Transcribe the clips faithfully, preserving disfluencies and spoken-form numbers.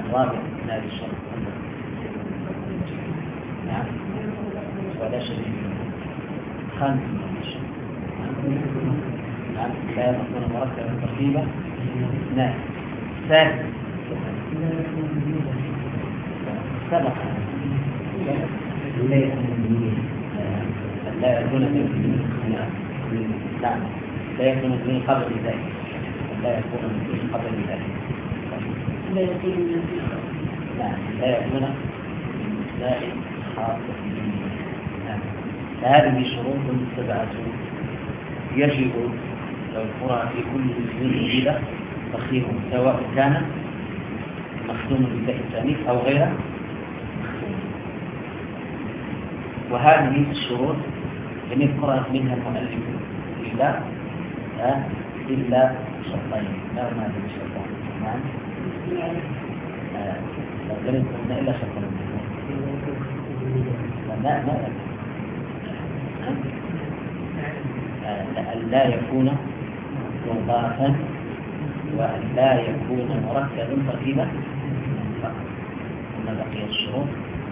الرابع من هذه الشرط. نعم ولا شيء. خامس من الشرط. نعم لا يكون مركبا ترتيبا. نعم ثالث سبق لا يكون نعم لا يكون من قبل ذلك لا يكون من قبل ذلك لا يكون لا لا يكون لا خاص فهذه شروط سبعة يجب لو قرأ في كل اسم جديدة تخيره سواء كان مختوم بالتاء الثاني أو غيره مختوم. وهذه الشروط لم يذكر منها المؤلف إلا إلا شرطين لا ما هذه الشرطين نعم لم يذكرنا إلا شرطين لا لا أن لا يكون مضافا وأن لا يكون مركبا ترتيبا فقط. أما بقية الشروط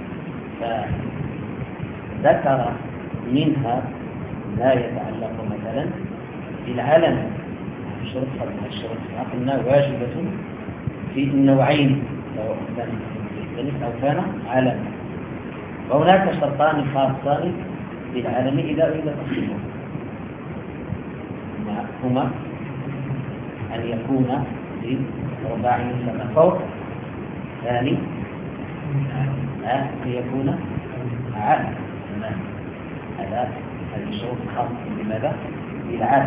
فذكر منها لا يتعلق مثلا بالعلم. الشروط من الشروط قلنا واجبة في النوعين سواء كان مختلف أو كان علم. وهناك شرطان خاصان بالعلم إذا أريد تفصيله هما أن يكون برباعي مثل فوق ثاني أن يكون عالم. هذا هذه الشروط الخاصة بماذا؟ بالعالم.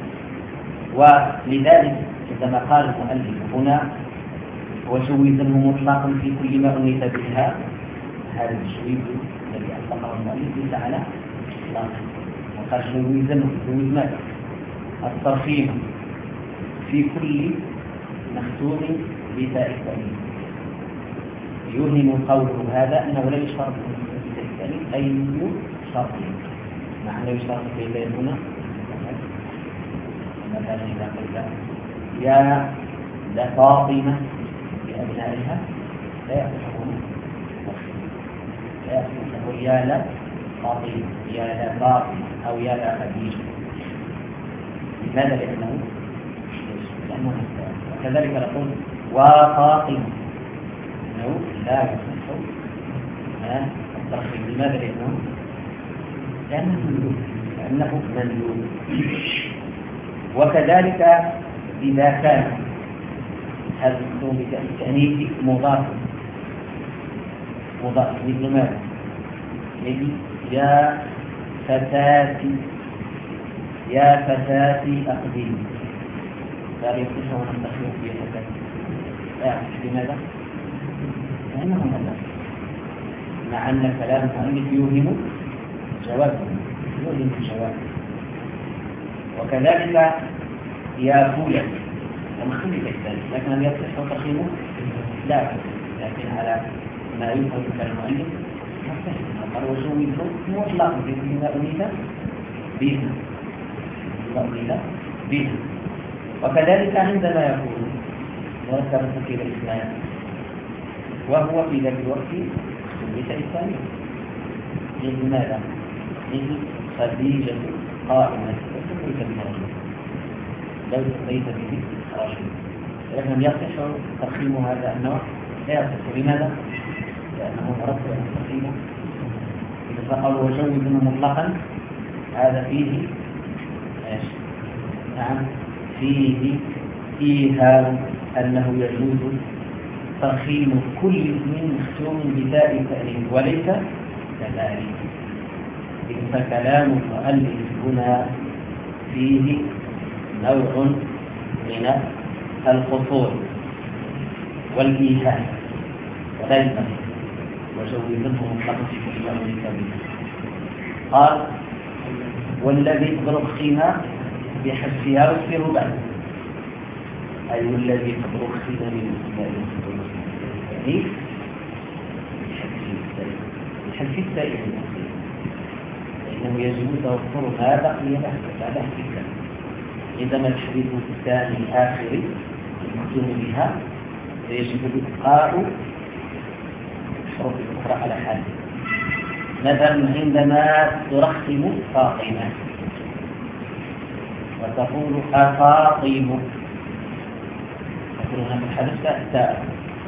ولذلك عندما قال المؤلف هنا وجوزه مطلقا في كل ما أنيت بها هذا التجويز الذي أطلقه المؤلف ليس على إطلاقه. وقال جوزه جوز ماذا؟ الترخيم في كل مختوم بتاء التأنيث. يوهم قوله هذا أنه لا يشترط في بتاء التأنيث أي شرط معنى يشترط في الليل هنا مثلا إذا قلت يا لفاطمة بأبنائها لا يصلحون لا يصلحون يا لفاطمة يا لفاطمة أو يا لخديجة. لماذا؟ لأنه لأنه وكذلك نقول وفاطمة أنه لا يصلح الترخيم. لماذا؟ لأنه لأنه مندوب لأنه مندوب. وكذلك إذا كان هذا المفهوم بالتأنيث مضاف مضاف مثل ماذا؟ مثل يا فتاتي يا فتاتي أقدمي لا يصح أن نستخدم في فتاتي لا يصح. لماذا؟ لأنه مضاف مع أن كلام المؤلف يوهم جواب يوهم جواب. وكذلك يا فولا ومختلف الثالث لكن هل يصح ترخيمه؟ لا لكن على ما يفهم كالمؤلف قال وجوزه مطلق في ما أريد به ما أريد به. وكذلك عندما يكون مركب تركيب الإسلام وهو في ذات الوقت بتاء الثاني مثل ماذا؟ مثل خديجة قائمة وسميت به رجل لو سميت به رجل لكن يصح ترخيم هذا النوع لا يصح. لماذا؟ لأنه مرتب على ترخيمه. إذا قالوا وجوزه مطلقا هذا فيه ايش؟ نعم فيه إيهام أنه يجوز ترخيم كل اسم مختوم بتاء التأنيث وليس كذلك. فكلام المؤلف هنا فيه نوع من القصور والإيهام وليس وجوزه مطلقا في كل ما أريد به. قال والذي ترخم بحذفها وفيه بعد أي الذي ترخم من يعني بحذف التاء لأنه يجب توفر ما بقي بعد حذفها. عندما الحديث الثاني الآخر المختوم بها فيجب إبقاء الحروف الأخرى على حالها. مثلا عندما ترخم فاطمة وتقول أفاطم، تقول هنا من حدث تاء،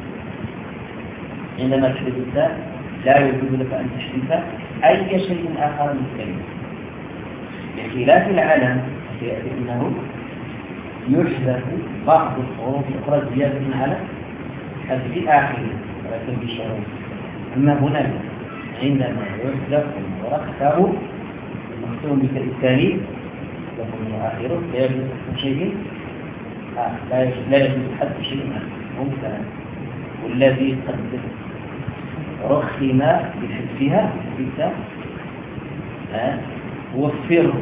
عندما تحدث التاء لا يجوز لك أن تحدث أي شيء آخر من الكلمة، بخلاف العلم سيأتي أنه يحذف بعض الحروف الأخرى زيادة على حذف آخره ولكن بالشروط. أما هنا عندما يحذف المركب المختوم بالتاء الثاني يكون آخره لا يجوز شيء آه. لا يجوز حذف شيء ممكن، والذي قد رخم بحذفها بالتاء آه. وفر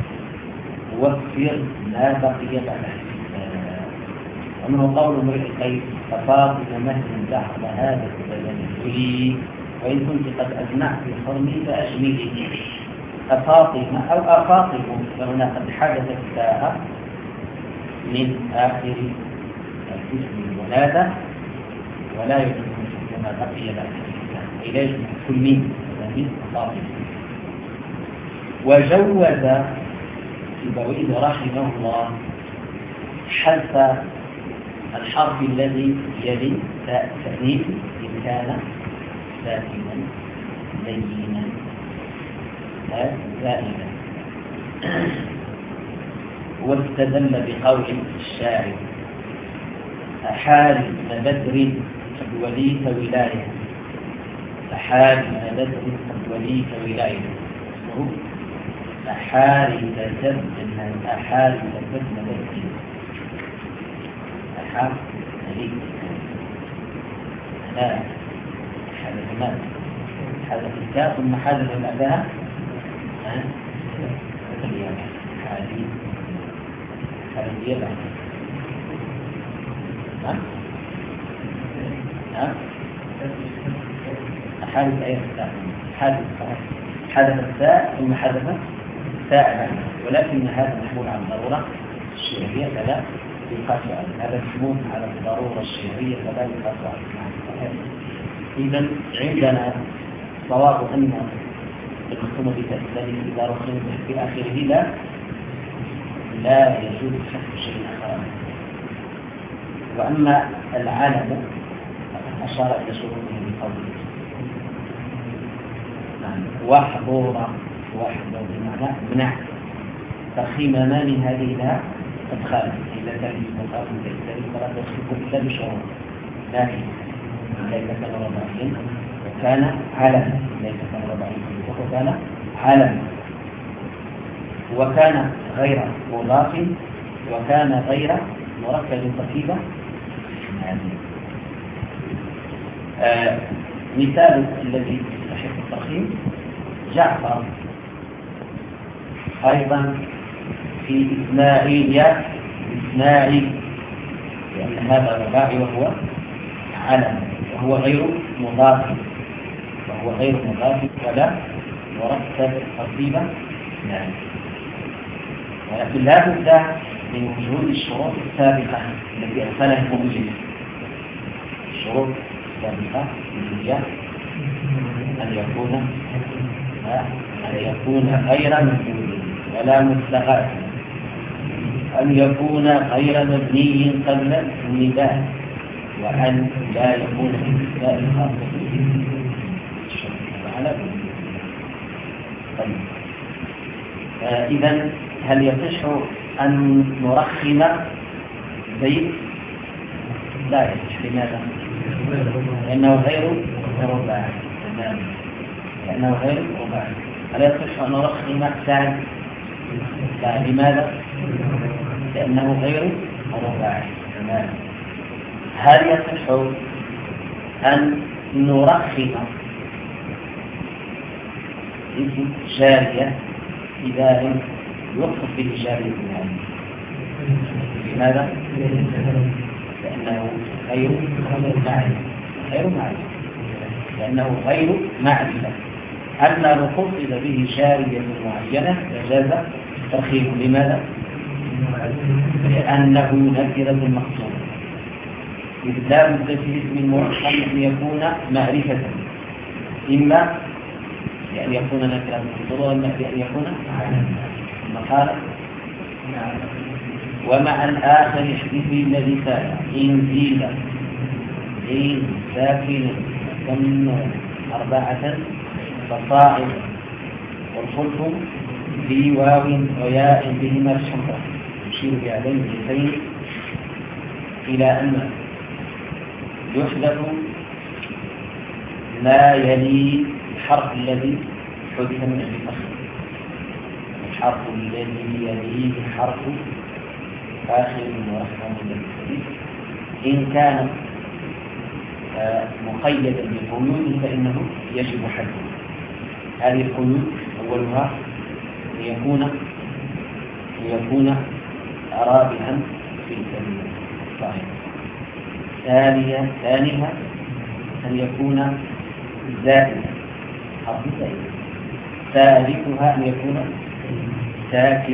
وفر ما بقي بعد حذفها. ومنه قول امرئ القيس ففاطمة مثل دخل هذا البلد وإن كنت قد أجمعت الحرم فأشملي. أفاطمة أو أفاطم فهنا قد حدثت التاء من آخر اسم الولادة ولا يمكن كما بقي بعد حذفها، إليه كل من أفاطمة. وجوز البويد رحمه الله حذف الحرف الذي يلي تاء التأنيث إن كان ساكنا لينا زائدا. واستدل بقول الشاعر أحال بدر قد وليت ولاية، أحال بدر قد وليت ولاية، أحال تبدل أحال تبدل بدر أحال تبدل لا حدث ماذا؟ حدث الكاف ثم حدث الأداء حالي حالي يبعد ها؟ ها؟ حادث أي التاء حادث حدث التاء ثم حدث التاء، ولكن هذا محمول على الضرورة الشرعية فلا يقاس عليه، هذا محمول على الضرورة الشرعية فلا يقاس عليه. إذا عندنا صواب أن المختوم بالتأثير إذا رخم في آخره لا لا يجوز حذف شيء آخر. وأما العلم فقد أشار إلى شروطه بقوله واحضر واحضر بمعنى منع ترخيم ما من هذه لا قد خالف إذا كان يستطاع من التأثير فلا تصدق إلا بشروط، لكن ليس كان رباعيا وكان علما، ليس كان رباعيا وكان علما، وكان غير مضاف وكان غير مركب تركيبا. آه مثال الذي يستحق الترخيم جعفر، أيضا في إسماعيل إسماعيل لأن هذا رباعي وهو علم وهو غير مضاف وهو غير مضاف ولا مركب ترتيبا، ولكن لا بد من وجود الشروط السابقة التي أرسلها المؤلف. الشروط السابقة هي أن يكون أن يكون غير مفعول ولا مستغاث، أن يكون غير مبني قبل النداء، وأن لا يكون في النداء الخاصة على طيب. إذن هل يصح أن نرخم زيد؟ لا يصح. لماذا؟ لأنه غير رباعي، لأنه غير رباعي. هل يصح أن نرخم سعد؟ لا. لماذا؟ لأنه غير رباعي. هل يصح أن نرخم اسم جارية إذا يوصف به جارية العالم؟ لماذا؟ لأنه غير معرفة، غير معرفة لأنه غير معرفة. أما لو قصد به جارية معينة فجاز ترخيمه. لماذا؟ لأنه نكرة مقصودة، إذ لا بد في اسم المركب أن يكون معرفة، إما بأن يكون نكرة مقصودة وإما بأن يكون مقالة. ومع الآخر احذف الذي سال إن زيد إن ساكن ثم أربعة فصاعد، والخلف في واو وياء بهما الشمرة. يشير بهذين الجزئين إلى أن يحذف ما يلي الحرف الذي حذف من أجل الفصل. الحرف الذي يليه حرف آخر ورحمة الله إن كان مقيدا بالقيود فإنه يجب حذفه. هذه القيود أولها ليكون ليكون رابعا في الكلمة صحيح. ثانيا ثانيها أن يكون زائدا حرف زائد. ثالثها أن يكون ساكن.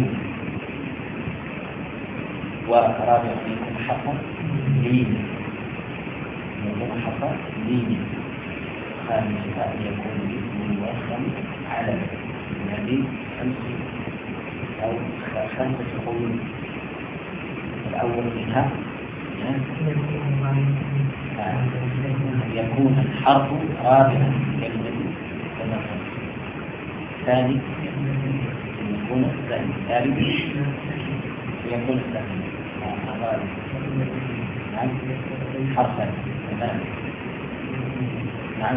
ورابعا أن يكون حرفا لين يكون حرفا لين. خامسها أن يكون اسم مرخم على هذه خمس أو خمسة قيود. الأول منها أن يكون الحرف رابعا كلمة تمثل. الثاني أن يكون الثاني الثالث يكون الثاني نعم حرفا تمام. نعم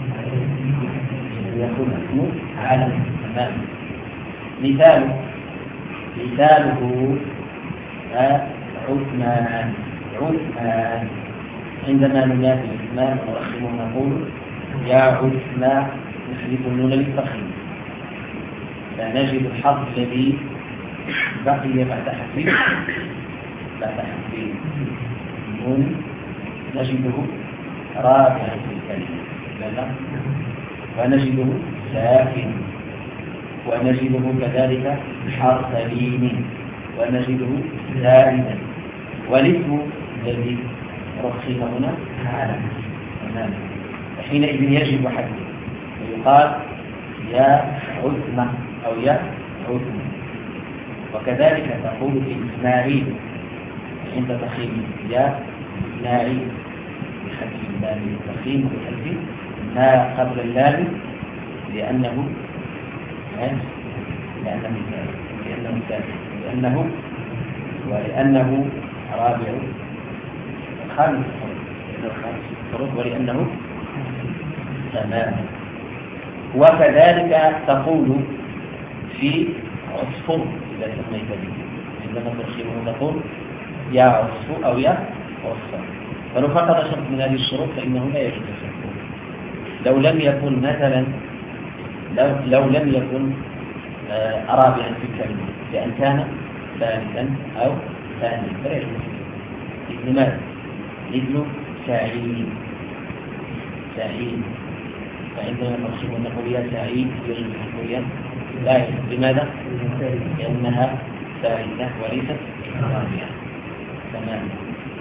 يكون اسمه علم تمام. مثال مثاله عثمان. عثمان عندما ننادي عثمان ونرخمه نقول يا عثمان، نحذف النون للترخيم، فنجد الحرف الذي بقي بعد حذف بعد حذف النون نجده رابعا في الكلمة لا ونجده ساكن، ونجده كذلك حرف لين، ونجده زائدا. والاسم الذي رخص هنا علم تماما، حينئذ يجب حذفه ويقال يا عثمة أو يا عثمة. وكذلك تقول في إسماعيل عند تخيم يا إسماعيل بحذف اللام التخيم وبحذف ما قبل اللام لأنه لأنه لأنه لأنه ولأنه رابع خامس الحروف ولأنه تمام. وكذلك تقول في عصفور إذا سميت به، عندما ترخمه تقول يا عصفور أو يا عصفور. فلو فقد شرط من هذه الشروط فإنه لا يجوز الحكم. لو لم يكن مثلا لو, لو لم يكن آه رابعا في الكلمة لأن كان ثالثا أو ثانيا فلا يجوز. لماذا؟ مثل سعيد سعيد فعندما نرسم نقول يا سعيد يجوز الحكم لا يجوز. لماذا؟ لأنها ثالثة وليست رابعة تماما.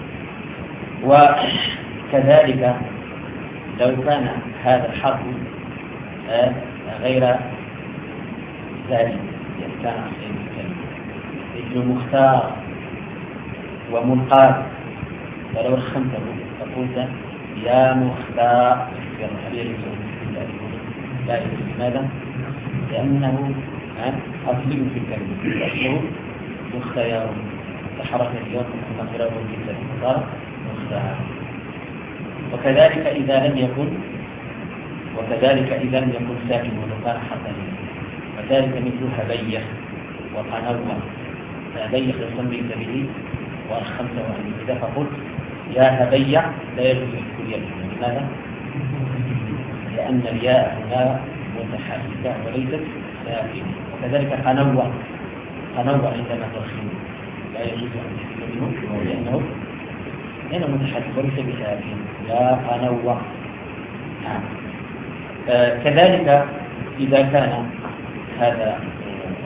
وكذلك لو كان هذا الحرف آه غير ذلك يعني كان أصلين الكلمة مثل مختار ومنقاد، فلو رخمته فقلت يا مختار لا يجوز. لماذا؟ لأنه أصلي في الكلمة أصله مختار تحرك اليوم ثم قرأه في الكلمة مختار. وكذلك إذا لم يكن وكذلك إذا لم يكن ساكن ولو كان حرفا وذلك مثل هبيخ وقنوة. هبيخ يسمي به وأرخمته عنه إذا فقلت يا هبيع لا يجوز الكلية. لماذا؟ لأن الياء هنا متحركة وليست ساكنة. وكذلك قنوة قنوة عندما ترخم لا يجوز أن يحكم منه لأنه لأنه متحرك وليس بساكن يا قنوة. نعم. آه كذلك إذا كان هذا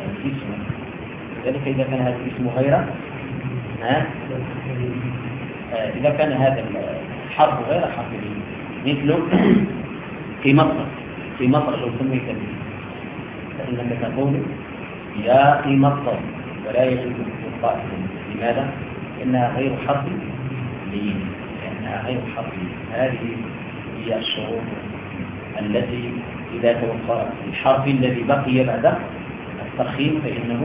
الاسم كذلك إذا كان هذا الاسم غير ها إذا كان هذا الحرف غير حرف لين، مثل في مصر في مصر لو سميت به فإنك تقول يا في مصر ولا يجوز القائل. لماذا؟ إنها غير حرف لين، لأنها غير حرف لين. هذه هي الشروط التي إذا توفرت الحرف الذي بقي بعد الترخيم فإنه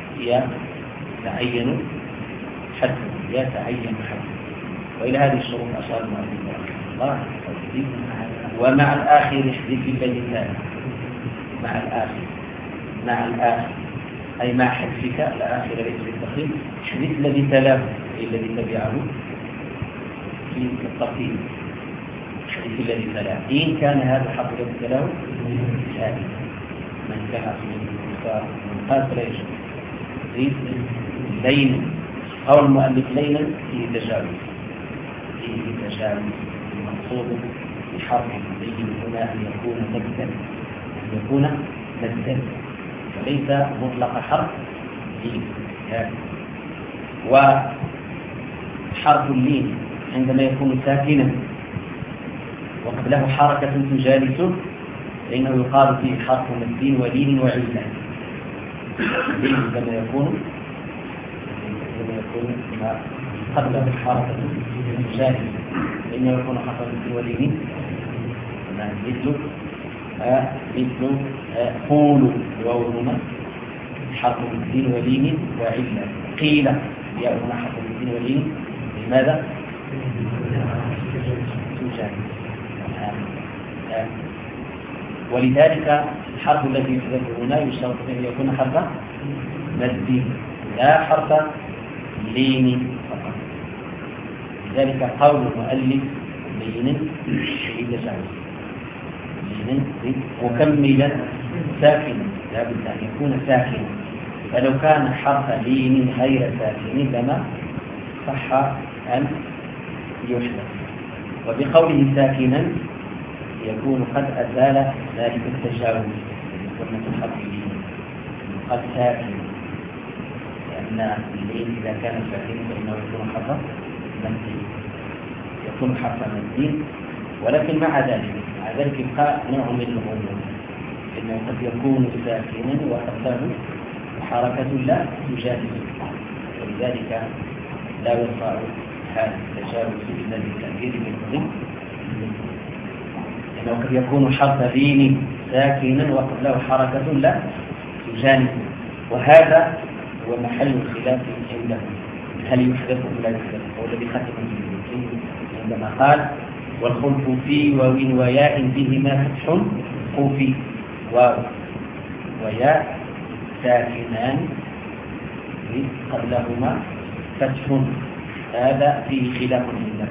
يتعين حده يتعين حده. وإلى هذه الشروط أشار المؤلف رحمه الله. ومع الآخر احذف الذي كان مع الآخر مع الآخر أي مع حذفك الآخر ليس بالترخيم، احذف الذي تلاه أي الذي تبعه في الترتيب. احذف الذي تلاه إن كان هذا الحرف الذي تلاه ثابتا. من كان من قال فلا يجوز. لين أو المؤلف لينا فيه تجاوز فيه تجاوز المقصود بحرف اللين هنا أن يكون مدا أن يكون مدا وليس مطلق حرف لين. وحرف اللين عندما يكون ساكنا وقبله حركة تجالسه فإنه يقال فيه حرف مد ولين وعلة. اللين عندما يكون عندما يكون ما قبله حركة تجالسه فإنه يكون حرف مد ولين مثل آه مثل آه قولوا الواو هنا حرف مد ولين وعلة. قيل يا هنا حرف مد ولين. لماذا؟ تجالس. ولذلك الحرف الذي يحذف هنا يشترط أن يكون حرف مد لا حرف لين فقط. لذلك قول المؤلف لين يتجاوز لين مكملا ساكنا لا بد أن يكون ساكنا. فلو كان حرف لين غير ساكن لما صح أن يحذف. وبقوله ساكنا يكون قد أزال ذلك التجاوز كلمة الحرف اللين قد ساكن، لأن اللين إذا كان ساكنا فإنه يكون حرف مد يكون حرف مد. ولكن مع ذلك مع ذلك يبقى نوع من الغموض، إنه قد يكون ساكنا وقبله حركة لا تجالس، ولذلك لا يصار هذا التجاوز إلا بالتأكيد بالقضية. لأنه قد يكون حرف لين ساكنا وقبله حركة لا تجانس، وهذا هو محل الخلاف عندهم هل يحدث أو لا يحدث. هو الذي ختم عندما قال والخلف في واو وياء بهما فتح خوفي. واو وياء ساكنان قبلهما فتح، هذا فيه خلاف عندهم.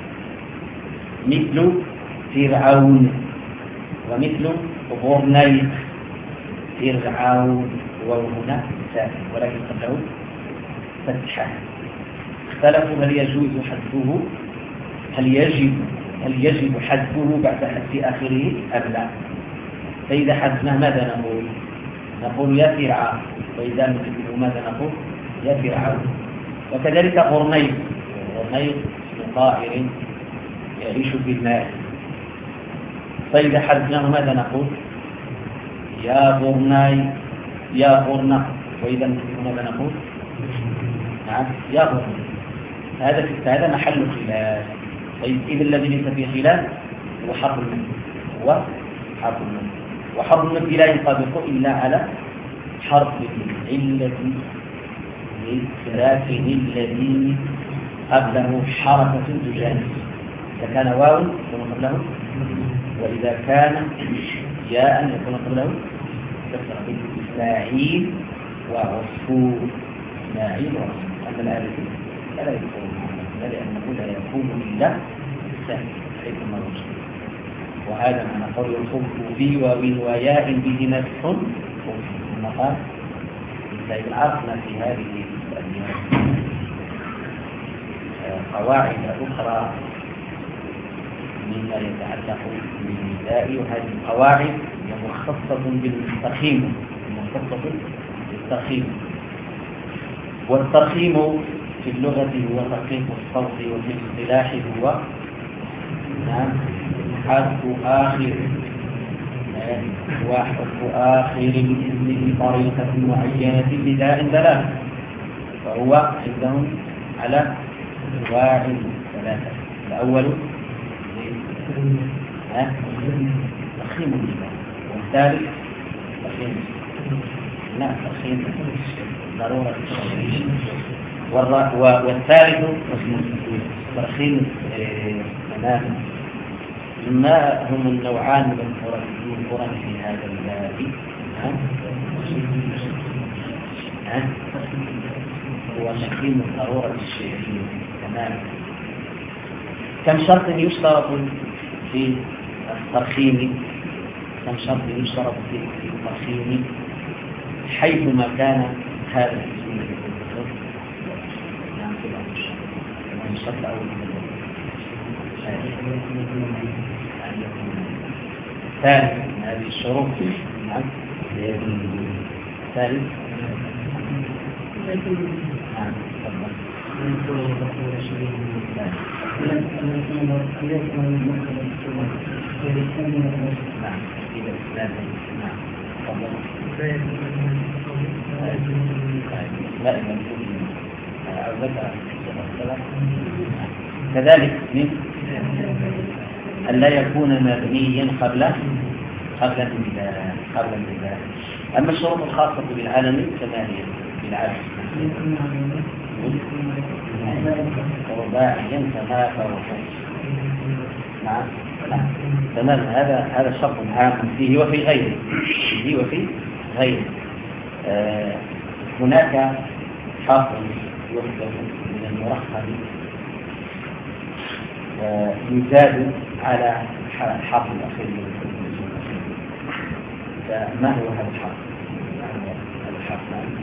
مثل فرعون ومثل غرنيق. فرعون وهنا ساكن ولكن قبله فتحة. اختلفوا هل يجوز حذفه هل يجب هل يجب حذفه بعد حذف آخره أم لا. فإذا حذفناه ماذا نقول؟ نقول يا فرعون. وإذا نحذفه ماذا نقول؟ يا فرعون. وكذلك غرنيق. غرنيق طائر يعيش في الماء. فإذا حذفناه ماذا نقول؟ يا غرناي يا غرنة. وإذا نحذفه ماذا نقول؟ نعم يا غرنة. هذا هذا محل خلاف. طيب إذا الذي ليس فيه خلاف هو حرف المد هو حرف المد وحرف المد لا ينطبق إلا على حرف العلة للساكن الذي قبله حركة تجانس. إذا كان واو يكون قبله، وإذا كان ياء يكون قبله كسر. إسماعيل وعصفور. إسماعيل وعصفور. أما الآلة لا يكون لأنه لا يكون إلا سهل حيث ما وجد. وهذا معنى قول الخلف في واو وياء بهما فتح ثم قال إذا عرفنا في هذه قواعد أخرى مما يتعلق بالنداء. وهذه القواعد مخصصة بالترخيم مخصصة بالترخيم. والترخيم في اللغة هو ترقيق الصوت، وفي الاصطلاح هو نعم حذف آخر وحذف آخر الاسم بطريقة معينة بداء ثلاثة، فهو عندهم على أنواع ثلاثة. الأول تخيم الإسلام، والثالث تخيم لا تخيم ضرورة، والثالث ترخيم تماما. ما هم النوعان المذكوران في هذا الباب؟ هو تقديم الضرورة الشيئية تماما. كم شرط يشترط في الترخيم؟ كم شرط يشترط في الترخيم حيثما كان هذا الاسم نعم كده الشرط الأول ثالث هذه الشروط نعم ثالث نعم كذلك من أن لا يكون مبنيا قبل قبل البناء قبل البناء. أما الشروط الخاصة بالعالم ثمانية بالعالم رباعيا ثلاثة وخمس نعم تمام. هذا هذا شرط عام فيه وفي غيره فيه وفي غيره. آه هناك حرف يحدث من المرخم آه يزاد على الحرف الأخير. فما هو هذا الحرف؟ هذا الحرف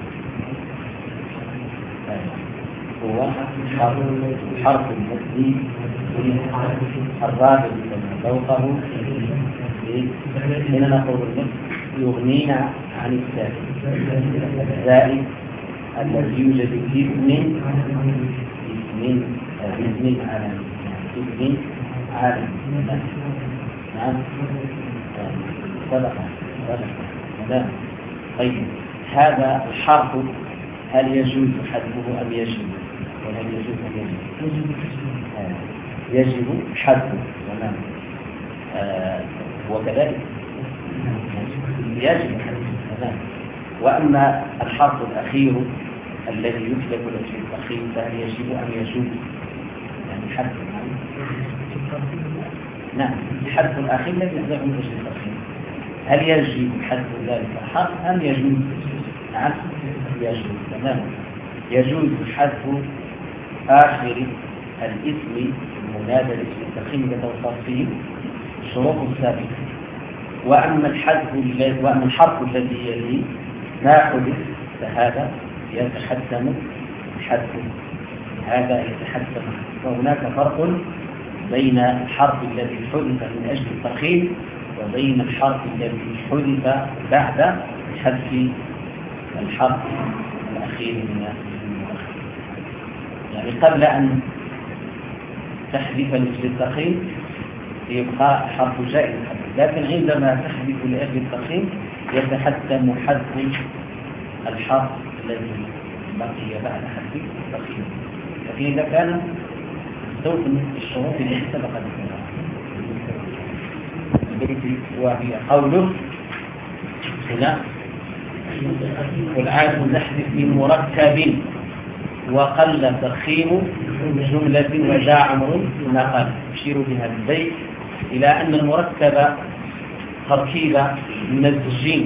هو حرف المبني الرابع الذي فوقه حين نقول يغنينا عن السائل الزائد الذي يوجد في اسم اسم اسم عالمي اسم عالمي نعم سبق سبق. طيب هذا الحرف هل يجوز حذفه أم يجب؟ وهل يجوز أم يجب؟ يجب حذفه تمام. آه وكذلك يجب حذفه تمام. وأما الحرف الأخير الذي يطلق الاسم الأخير فهل يجب أم يجوز؟ يعني حذفه نعم الحذف الأخير الذي يحذف الاسم الأخير هل يجب حذف ذلك الحرف أم يجوز؟ نعم يجوز تمام. يجوز حذف آخر الاسم المنادى الاسم التقييم كتوصف فيه الشروط السابقة. وأما الحذف وأما الحرف الذي يليه ما حدث فهذا يتحتم حذفه، هذا يتحتم. وهناك فرق بين الحرف الذي حدث من أجل التقييم وبين الحرف الذي حدث بعد حذف الحرف الأخير من المؤخر. يعني قبل أن تحذف لأجل التقييم يبقى حرف جائز، لكن عندما تحذف لأجل التقييم يتحتم حذف الحرف الذي بقي بعد حذف التقييم. لكن إذا كان استوفى الشروط التي سبقت وهي قوله هنا والعاد نحذف من مركب وقل ترخيم جملة وجاء عمر نقل. يشير بهذا البيت إلى أن المركب تركيب مزجين،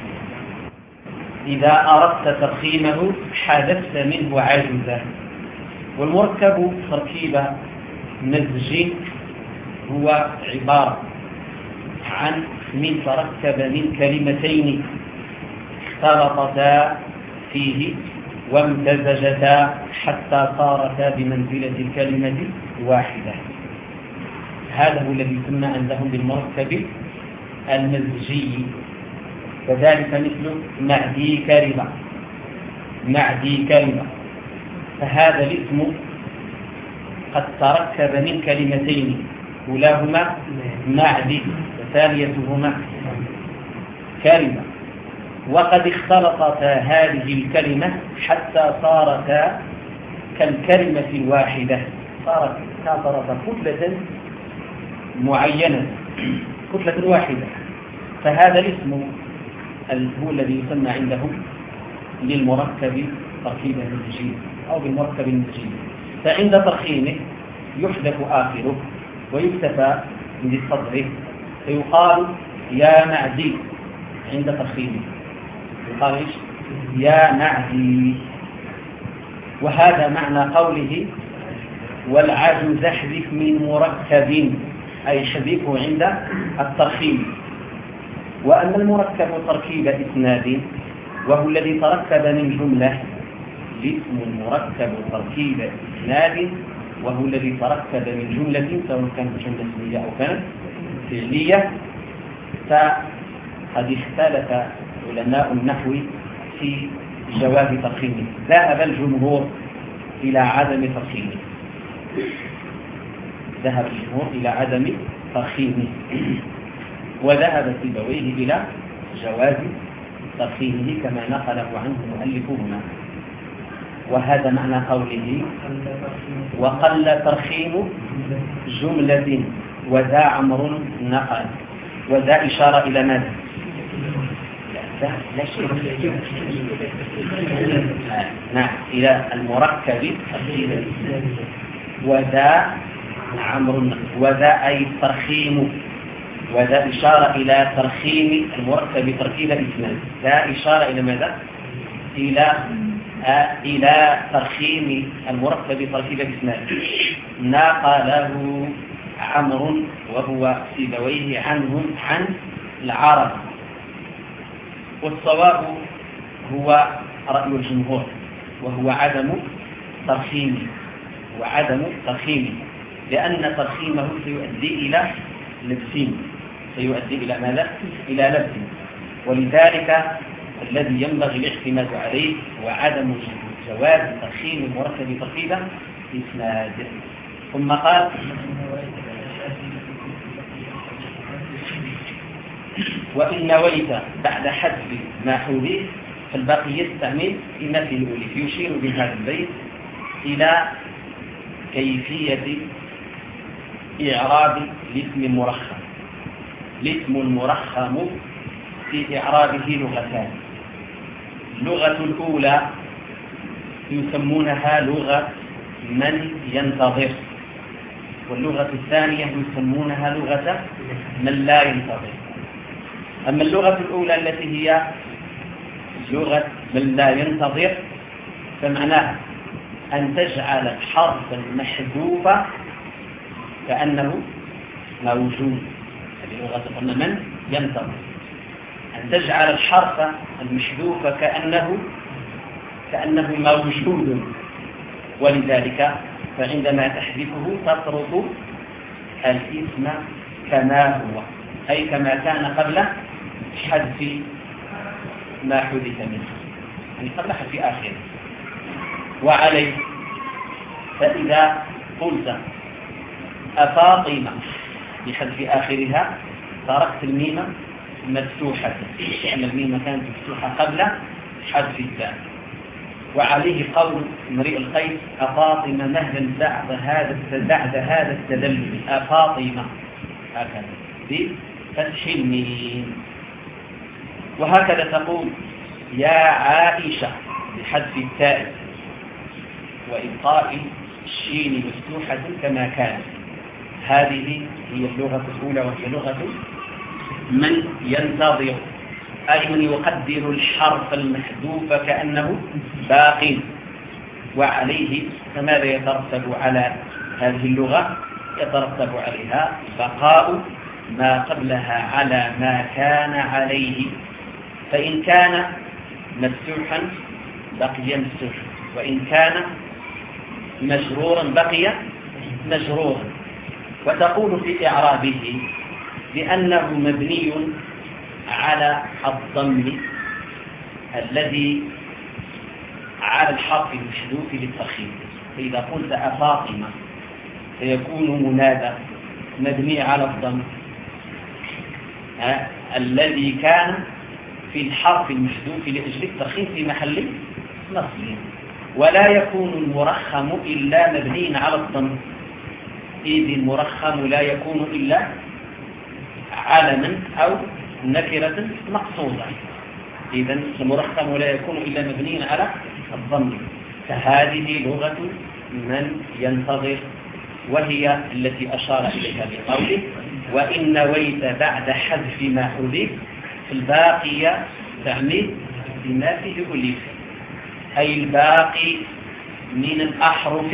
إذا أردت ترخيمه حذفت منه عاجزا. والمركب تركيب مزجين هو عبارة عن من تركب من كلمتين اختلطتا فيه وامتزجتا حتى صارتا بمنزلة الكلمة واحدة. هذا هو الذي يسمى عندهم بالمركب المزجي. كذلك مثل معدي كلمة معدي كلمة فهذا الاسم قد تركب من كلمتين، أولاهما معدي وثانيتهما كلمة، وقد اختلطتا هذه الكلمة حتى صارتا كالكلمة الواحدة، صارت صارت كتلة معينة، كتلة واحدة. فهذا الاسم هو الذي يسمى عندهم للمركب تركيبا نسجيا أو بالمركب النسجي. فعند ترخيمه يحذف آخره ويكتفى بصدره، فيقال يا معدي عند ترخيمه، يقال إيش؟ يا معدي. وهذا معنى قوله والعجز احذف من مركب، أي حذفه عند الترخيم. وأما المركب تركيب إسناد وهو الذي تركب من جملة، الاسم المركب تركيب إسناد وهو الذي تركب من جملة سواء كانت جملة اسمية أو كانت فعلية. فقد اختلف علماء النحو في جواز ترخيمه. ذهب الجمهور إلى عدم ترخيمه، ذهب الجمهور إلى عدم ترخيمه، وذهب سيبويه إلى جواز ترخيمه كما نقله عنه مؤلفهما. وهذا معنى قوله وقل ترخيم جملة وذا عمر نقل. وذا إشارة إلى ماذا؟ لا شيء. نعم، إلى المركب وذا عمر، وذا أي ترخيم، وذا إشارة إلى ترخيم المركب تركيب الإسناد. ذا إشارة إلى ماذا؟ إلى آه إلى ترخيم المركب تركيب الإسناد. نقله عمرو وهو سيبويه عنهم عن العرب. والصواب هو رأي الجمهور وهو عدم ترخيمه، وعدم ترخيمه لأن ترخيمه سيؤدي إلى لبسين، سيؤدي إلى ماذا؟ إلى لبس. ولذلك الذي ينبغي الاعتماد عليه هو عدم جواز ترخيم المركب تركيبا إسناد. ثم قال وإن نويت بعد حذف ما حذف فالباقي يستعمل في مثل الأولي. يشير بهذا البيت إلى كيفية إعراب الاسم المرخم. الاسم المرخم في إعرابه لغتان. اللغة الأولى يسمونها لغة من ينتظر، واللغة الثانية يسمونها لغة من لا ينتظر. أما اللغة الأولى التي هي لغة من لا ينتظر فمعناها أن تجعل الحرف المحذوف كأنه موجود. هذه لغة من ينتظر، أن تجعل الحرف المحذوف كأنه كأنه موجود. ولذلك فعندما تحذفه تطرد الاسم كما هو، أي كما كان قبل حذف ما حذف منه، يعني قبل حذف آخره. وعليه فإذا قلت أفاطمة بحذف آخرها تركت الميم مفتوحة، لأن الميم كانت مفتوحة قبل حذف التاء. وعليه قول امرئ القيس أفاطمة مهلا بعد هذا بعد هذا التدلل، أفاطمة هكذا بفتح الميم. وهكذا تقول يا عائشة بحذف التاء وإبقاء الشين مفتوحة كما كانت. هذه هي اللغة الأولى، وهي لغة من ينتظر، أي من يقدر الحرف المحذوف كأنه باق. وعليه فماذا يترتب على هذه اللغة؟ يترتب عليها بقاء ما قبلها على ما كان عليه. فإن كان مفتوحا بقي مفتوحا، وإن كان مجرورا بقي مجرورا. وتقول في إعرابه بأنه مبني على الضم الذي على الحرف المحذوف للترخيم. فإذا قلت أفاطمة فيكون منادى مبني على الضم الذي كان في الحرف المحذوف لأجل الترخيم في محل نصب، ولا يكون المرخم إلا مبني على الضم، إذ المرخم لا يكون إلا علما أو نكرة مقصودة. إذن المرخم لا يكون إلا مبني على الضم. فهذه لغة من ينتظر، وهي التي أشار إليها بقوله وإن نويت بعد حذف ما حذف الباقي تعمل بما فيه ألف، أي الباقي من الأحرف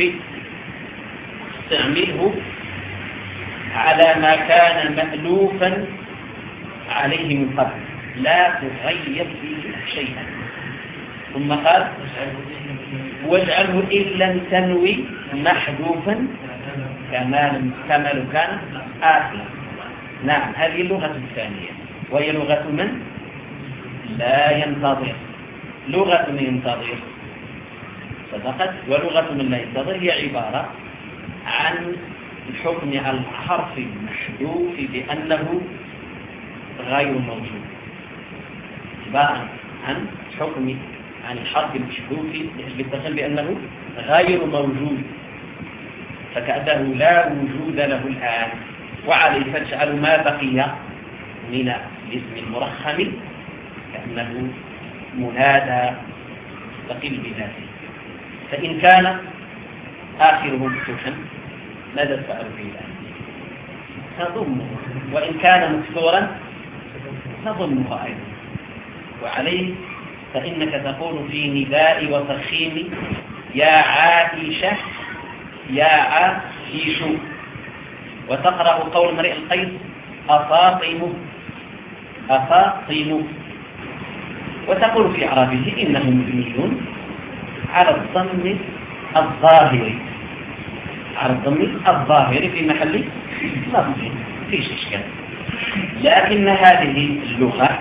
استعمله على ما كان مألوفا عليه من قبل، لا تغير فيه شيئا. ثم قال واجعله إن لم تنوي محذوفا كما كما لو كان آخر. نعم، هذه اللغة الثانية، وهي لغة من لا ينتظر. لغة من ينتظر صدقت، ولغة من لا ينتظر هي عبارة عن الحكم على الحرف المحذوف بأنه غير موجود، عبارة عن حكم عن الحرف المحذوف بالتخيل بأنه غير موجود، فكأنه لا وجود له الآن، وعليه فاجعل ما بقي من الاسم المرخم كأنه منادى مستقل بذاته. فإن كان آخره مفتوحا ماذا تفعل فيه الآن؟ تضمه، وإن كان مكسورا تضمه أيضا. وعليه فإنك تقول في نداء وترخيم يا عائشة يا عائش، وتقرأ قول امرئ القيس أفاطم أفاطم، وتقول في إعرابه إنه مبني على الضم الظاهر على الضم الظاهر في محل نصب، فيش إشكال. لكن هذه اللغة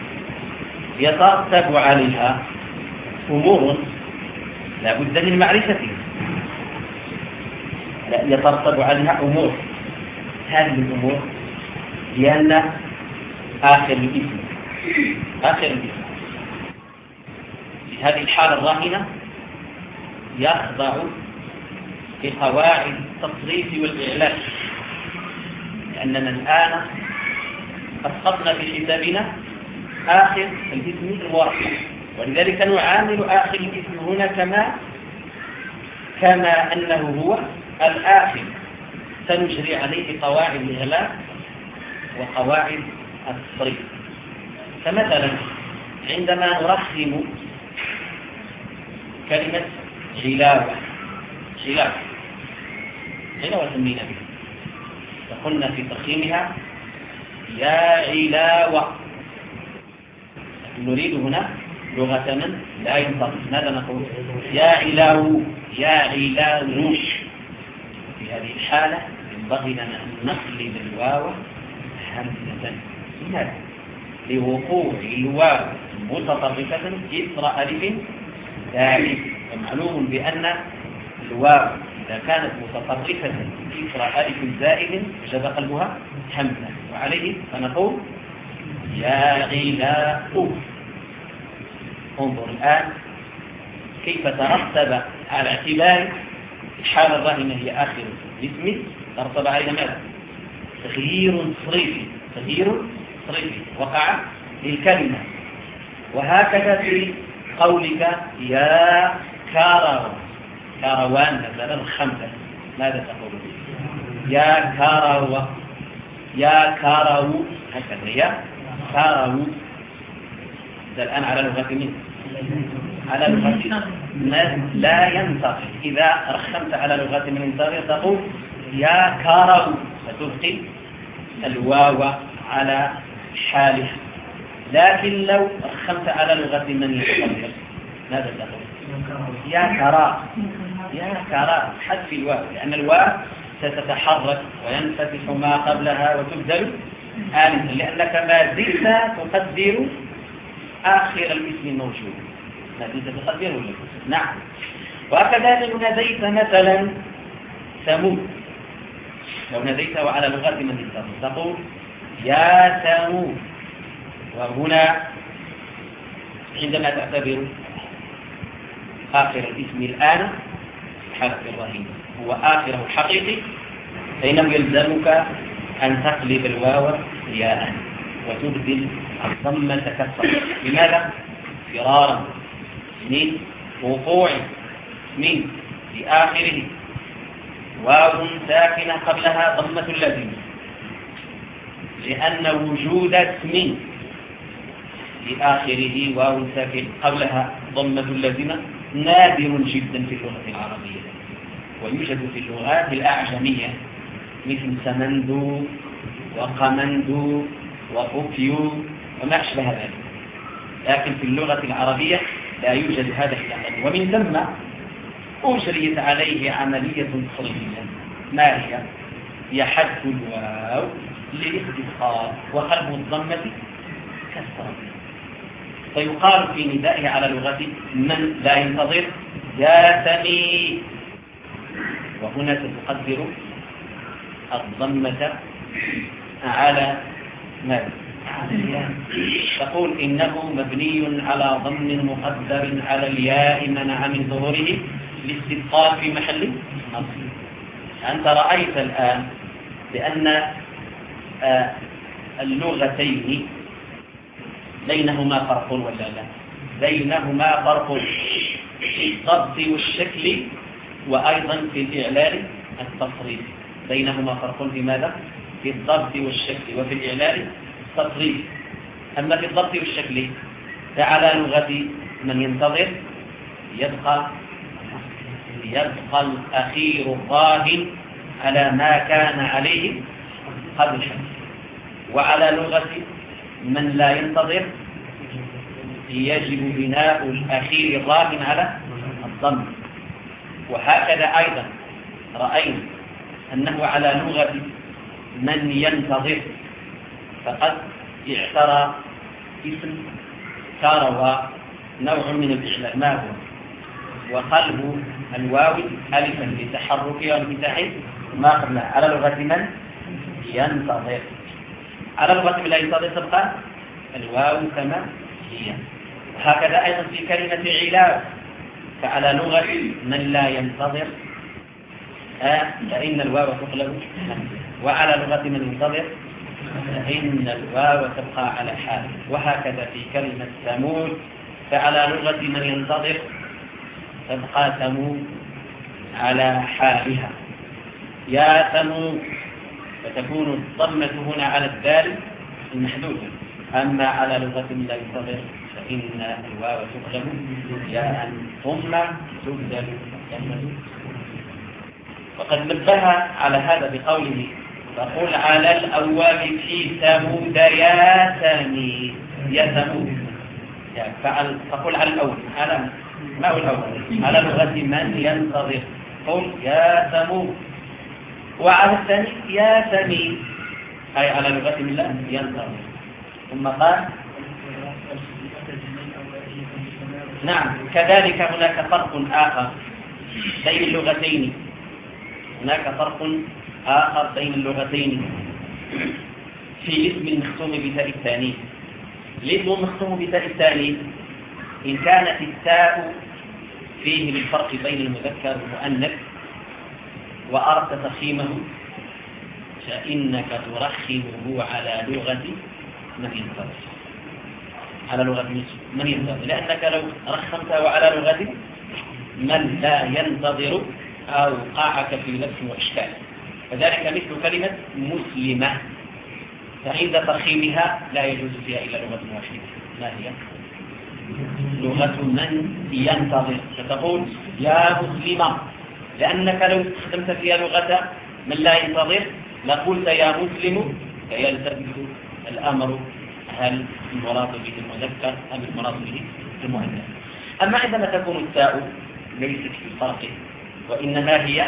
يترتب عليها أمور لا بد من معرفتها، يترتب عليها أمور. هذه الأمور لأن آخر الاسم آخر الاسم في هذه الحالة الراهنة يخضع لقواعد التصريف والإعلان، لأننا الآن أسقطنا في كتابنا آخر الاسم المركب، ولذلك نعامل آخر الاسم هنا كما كما أنه هو الآخر، سنجري عليه قواعد الإغلاق وقواعد التصريف. فمثلا عندما نرخم كلمة غلاوة غلاوة غلاوة سمينا بها، فقلنا في ترخيمها يا غلاوة، نريد هنا لغة من لا ينطق. ماذا نقول؟ يا علاو يا علاو. في هذه الحالة ينبغي لنا أن نقلب الواو همزة، لماذا؟ لوقوع الواو متطرفة إثر ألف زائد، ومعلوم بأن الواو إذا كانت متطرفة إثر ألف زائد وجب قلبها همزة، وعليه فنقول يا غلاء. انظر الآن كيف ترتب على اعتبار الحالة الراهنة هي آخر الاسم، ترتب عليها ماذا؟ تغيير صريفي تغيير صريفي وقع للكلمة. وهكذا في قولك يا كاروان كاروان مثلا الخمسة، ماذا تقول؟ يا كارو يا كارو، هكذا يا كارو. الآن على لغة مين؟ على لغة لا ينطق. إذا رخمت على لغة من ينطق تقول يا كارو، فتبقي الواو على حالها. لكن لو رخمت على لغة من ينطق ماذا تقول؟ يا كرا يا كرا، حذف الواو، لأن الواو ستتحرك وينفتح ما قبلها وتبدل آلفا، لأنك ما زلت تقدر آخر الاسم الموجود. ما كنت تقدره له. نعم. وكذلك لو ناديت مثلا ثمود، لو ناديته على لغة من ينتظر تقول يا ثمود، وهنا عندما تعتبر آخر الاسم الآن حرف الرهين هو آخره الحقيقي، فإنه يلزمك أن تقلب الواو ياء وتبدل الضمة كسرا. لماذا؟ فرارا من وقوع من في آخره واو ساكنة قبلها ضمة اللازمة، لأن وجود اسم في آخره واو ساكن قبلها ضمة اللازمة نادر جدا في اللغة العربية، ويوجد في اللغات الأعجمية مثل سمندو وقمندو وأوكيو وما أشبه ذلك، لكن في اللغة العربية لا يوجد هذا الشيء. ومن ثم أجريت عليه عملية صرفية، ما هي؟ هي حذف الواو للاختصار وقلب الضمة كسرا، فيقال في ندائه على لغة من لا ينتظر يا سمي، وهنا ستقدر الضمة على ماذا؟ تقول إنه مبني على ضم مقدر على الياء منع من ظهوره لاستثقال في محل نصب. أنت رأيت الآن بأن اللغتين بينهما فرق ولا لا؟ بينهما فرق في الضبط والشكل، وأيضا في الإعلال التصريف. بينهما فرق في ماذا؟ في الضبط والشكل، وفي الإعلال التصريف. أما في الضبط والشكل فعلى لغة من ينتظر يبقى يبقى الأخير الراهن على ما كان عليه قبل الحدث، وعلى لغة من لا ينتظر يجب بناء الأخير الراهن على الضم. وهكذا أيضا رأينا أنه على لغة من ينتظر فقد اعترى اسم كاروا نوع من الإعلان، ما هو؟ وقلب الواو ألفا لتحركها وانفتاحه ما قبلها على لغة من ينتظر. على لغة من لا ينتظر تبقى الواو كما هي. وهكذا أيضا في كلمة علاج، فعلى لغة من لا ينتظر آه فإن الواو تقلب، وعلى لغة من ينتظر فإن الواو تبقى على حال. وهكذا في كلمة ثمود، فعلى لغة من ينتظر تبقى ثمود على حالها. يا ثمود فتكون الضمة هنا على الدال المحدودة، أما على لغة من لا ينتظر فإن الواو تقلب ياء ثم تبدل الضمة. وقد نبه على هذا بقوله فقل على الأول في ثمود يا ثمي يا ثمود، فعل فقل على الأول، على ما هو الأول؟ على لغة من ينتظر قل يا ثمود، وعلى الثاني يا ثمي أي على لغة من لا ينتظر. ثم قال نعم كذلك هناك فرق آخر بين اللغتين، هناك فرق آخر بين اللغتين في الاسم المختوم بتاء الثاني. الاسم المختوم بتاء الثاني إن كانت التاء فيه للفرق بين المذكر والمؤنث وأردت تفخيمه فإنك ترخمه على لغة من ينتظر، على لغة من ينتظر، لأنك لو رخمته على لغة من لا ينتظر أوقعك في لبس وإشكال. فذلك مثل كلمة مسلمة، فعند ترخيمها لا يجوز فيها إلا لغة واحدة، ما هي؟ لغة من ينتظر، فتقول يا مسلمة، لأنك لو استخدمت فيها لغة من لا ينتظر لقلت يا مسلم، فيلتبس الأمر هل المراد به المذكر أم المراد به المؤنث. أما عندما تكون التاء ليست في الفرق وإنما هي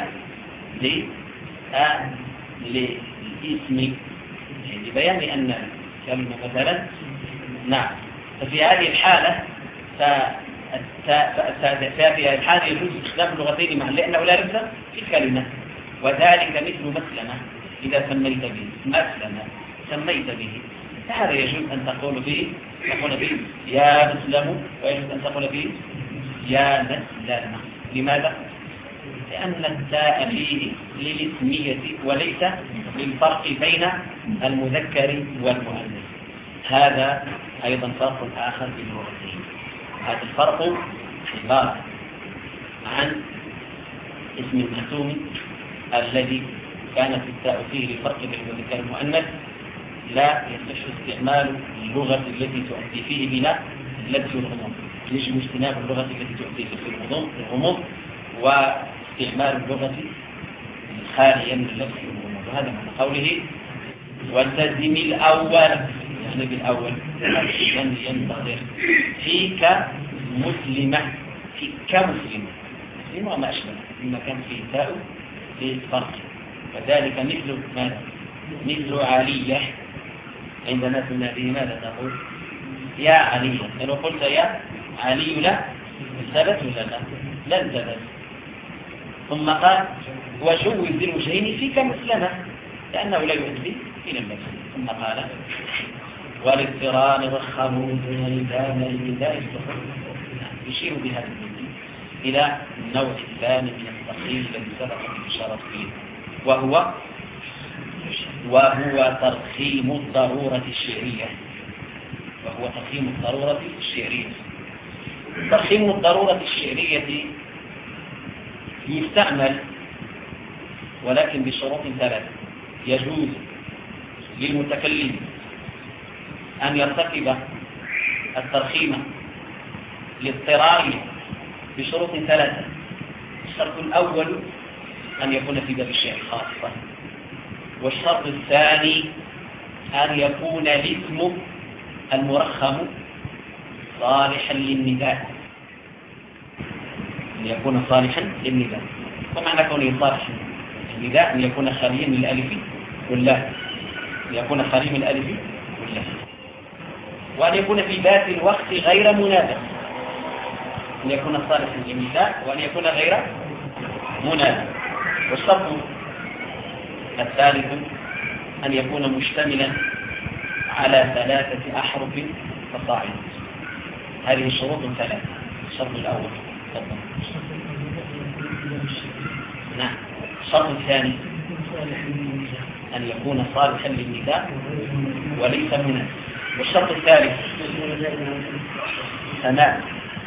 للاسم لبيان أن كلمة مثلا نعم، ففي هذه الحالة التاء فيها الحال يجوز استخدام اللغتين معا لأنه لا لبس في الكلمة. وذلك مثل مسلمة إذا سميت به مسلمة سميت به، فهذا يجوز أن تقول به تقول به يا مسلم، ويجوز أن تقول به يا مسلمة. لماذا؟ لأن التاء فيه للاسمية وليس للفرق بين المذكر والمؤنث. هذا أيضا فرق آخر في اللغتين. هذا الفرق عبارة عن اسم المحسوم الذي كانت التاء فيه للفرق بين المذكر والمؤنث لا يصح استعمال اللغة التي تؤدي فيه بلا لبس الغموض، يجب اجتناب اللغة التي تؤدي فيه الغموض واستعمال اللغة الخالية من لبس الغموض. وهذا معنى قوله والتزم الأول، يعني بالأول ينتظر فيك مسلمة، فيك مسلمة مسلمة وما أشبه مما كان فيه تاء للفرق. وذلك مثل ماذا؟ مثل علية، عندنا تناديه ماذا تقول؟ يا علي. لو قلت يا علي لا ثبت ولا لا؟ لن ثبت. ثم قال وجوز الوجهين فيك مسلمة، لأنه لا يؤدي إلى اللبس. ثم قال والاضطرار رخموا دون الإنسان لله يشير بهذا إلى النوع الثاني من الترخيم الذي سبق الإشارة فيه، وهو وهو ترخيم الضرورة الشعرية. وهو ترخيم الضرورة الشعرية. ترخيم الضرورة الشعرية يستعمل ولكن بشروط ثلاثة. يجوز للمتكلم أن يرتكب الترخيم لاضطراره بشروط ثلاثة. الشرط الأول أن يكون في باب الشعر خاصة، والشرط الثاني أن يكون الاسم المرخم صالحا للنداء، أن يكون صالحا للنداء. ومعنى كونه صالحا للنداء أن يكون خاليا من الألف واللام، أن يكون خاليا من الألف واللام، وأن يكون في ذات الوقت غير منادى، أن يكون صالحا للنداء وأن يكون غير منادى. والشرط الثالث أن يكون مشتملا على ثلاثة أحرف فصاعدا. هذه الشروط ثلاثة. الشرط الأول تفضل. نعم. الشرط الثاني أن يكون صالحا للنداء وليس منادى. والشرط الثالث سماع.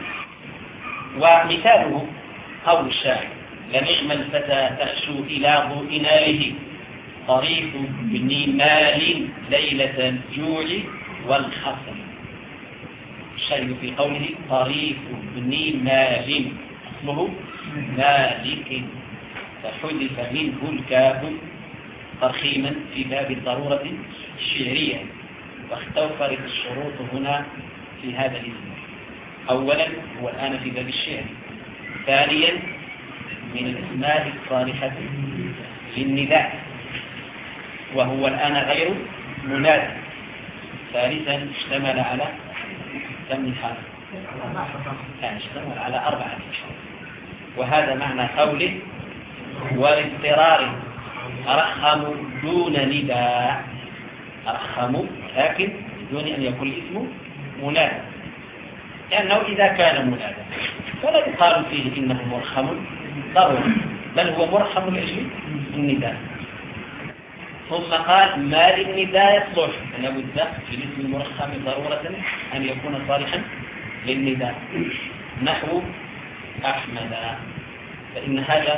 ومثاله قول الشاعر لنعم الفتى تأشو إلى إناله طريف بن مال ليلة الجوع والخصم. الشاهد في قوله طريف بن مال اسمه مالك فحذف منه الكاف ترخيما في باب الضرورة الشعرية. واختوفرت الشروط هنا في هذا الاسم. أولا هو الآن في باب الشعر. ثانيا من الأسماء الصالحة للنداء وهو الآن غير منادى. ثالثا اشتمل على كم حرف؟ كان اشتمل على أربعة. وهذا معنى قوله والاضطرار رخموا دون نداء. رخموا لكن دون أن يكون الاسم منادى، لأنه إذا كان منادى فلا يقال فيه إنه مرخم ضروري، بل هو مرخم لأجل النداء. ثم قال ما للنداء يصلح، أن بد في الاسم المرخم ضرورة أن يكون صالحا للنداء، نحو أحمد، فإن هذا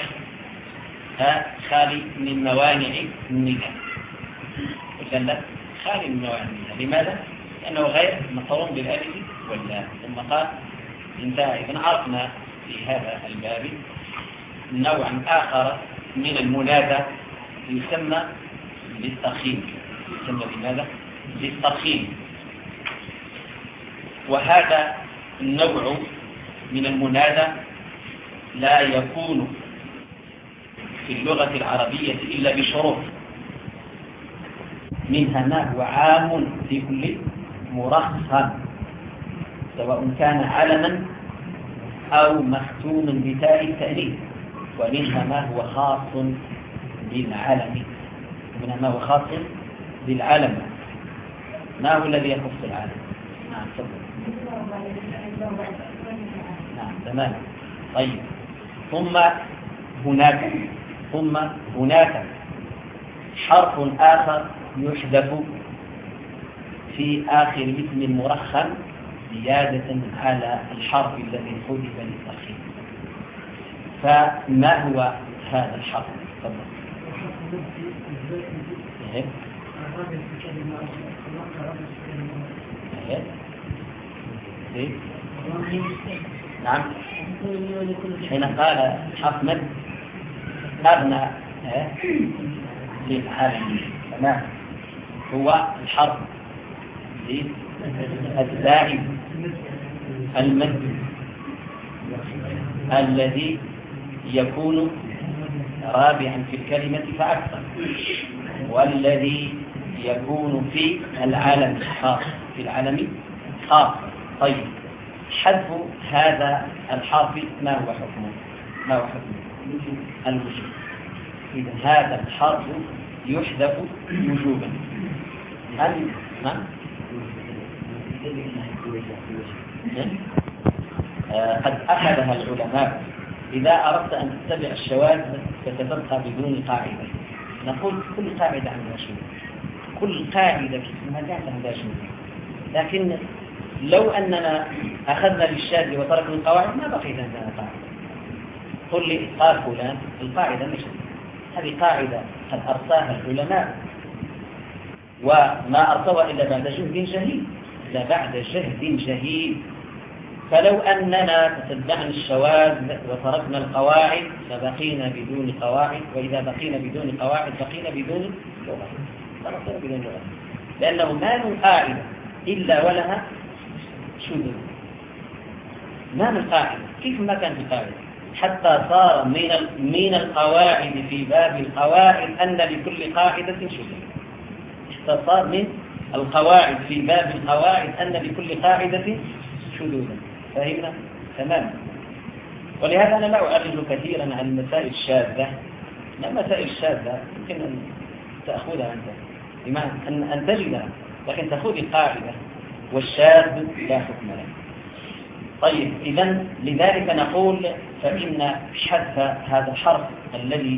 خالي من موانع النداء. إذن خالي من موانع النداء. لماذا؟ لأنه غير مقرون بالألف واللام. ثم قال انتهى. إذن عرفنا في هذا الباب نوعا آخر من المنادى يسمى بالترخيم. يسمى بماذا؟ بالترخيم. وهذا النوع من المنادى لا يكون في اللغة العربية إلا بشروط، منها ما هو عام في كل مرخم سواء كان علما أو مختوم بتاء التأنيث، ومنها ما هو خاص بالعلم، منها ما هو خاص بالعلم. ما هو الذي يخص العلم؟ نعم تفضل. نعم تمام. طيب ثم هناك ثم هناك حرف آخر يحذف في آخر الاسم المرخم زيادة على الحرف الذي حذف للترخيم. فما هو هذا الحرف؟ تفضل. إيه؟ إيه؟ نعم. حين قال حرف مد أغنى للعالم، تمام، هو الحرف الزائد المد الذي يكون رابعا في الكلمة فأكثر، والذي يكون في العالم خاص في العالم خاص. طيب حذف هذا الحرف ما هو حكمه؟ ما هو حكمه؟ الوجوب. إذا هذا الحرف يحذف وجوبا. هل نعم؟ آه قد أخذها العلماء. إذا أردت أن تتبع الشواذ فتبقى بدون قاعدة. نقول كل قاعدة عندها شيء، كل قاعدة اسمها ذات عندها شيء، لكن لو أننا أخذنا بالشاذ وتركنا القواعد ما بقي عندنا قاعدة. قل لي قال فلان، القاعدة مش هذه قاعدة قد أرساها العلماء، وما أرسوها إلا بعد جهد جهيد، إلا بعد جهد جهيد. فلو أننا تتبعنا الشواذ وتركنا القواعد لبقينا بدون قواعد، وإذا بقينا بدون قواعد بقينا بدون لغة، بقينا بدون لغة، لأنه ما من قاعدة إلا ولها شذوذ. ما من قاعدة، كيف ما كان في قاعدة، حتى صار من من القواعد في باب القواعد أن لكل قاعدة شذوذ. حتى صار من القواعد في باب القواعد أن لكل قاعدة شذوذا. فهمنا؟ تمام. ولهذا أنا لا أعرض كثيرا عن المسائل الشاذة. لا، المسائل الشاذة يمكن أن تأخذها أنت، بمعنى أن أن تجدها، لكن تأخذ القاعدة، والشاذ لا حكم له. طيب إذن لذلك نقول فإن حذف هذا الحرف الذي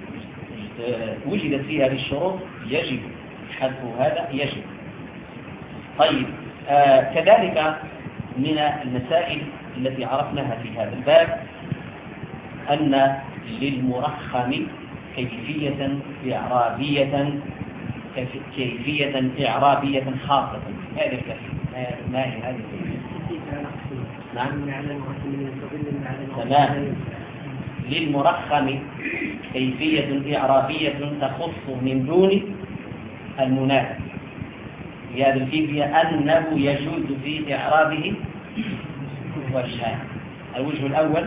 وجدت فيه هذه الشروط يجب حذف، هذا يجب. طيب آه كذلك من المسائل التي عرفناها في هذا الباب أن للمرخم كيفية إعرابية كيفية إعرابية خاصة. هذه الكيفية ما هي هذه الكيفية؟ نعم تمام. للمرخم كيفية إعرابية تخص من دون المناسب. في هذه الكيفية أنه يجوز في إعرابه وجهان. الوجه الأول،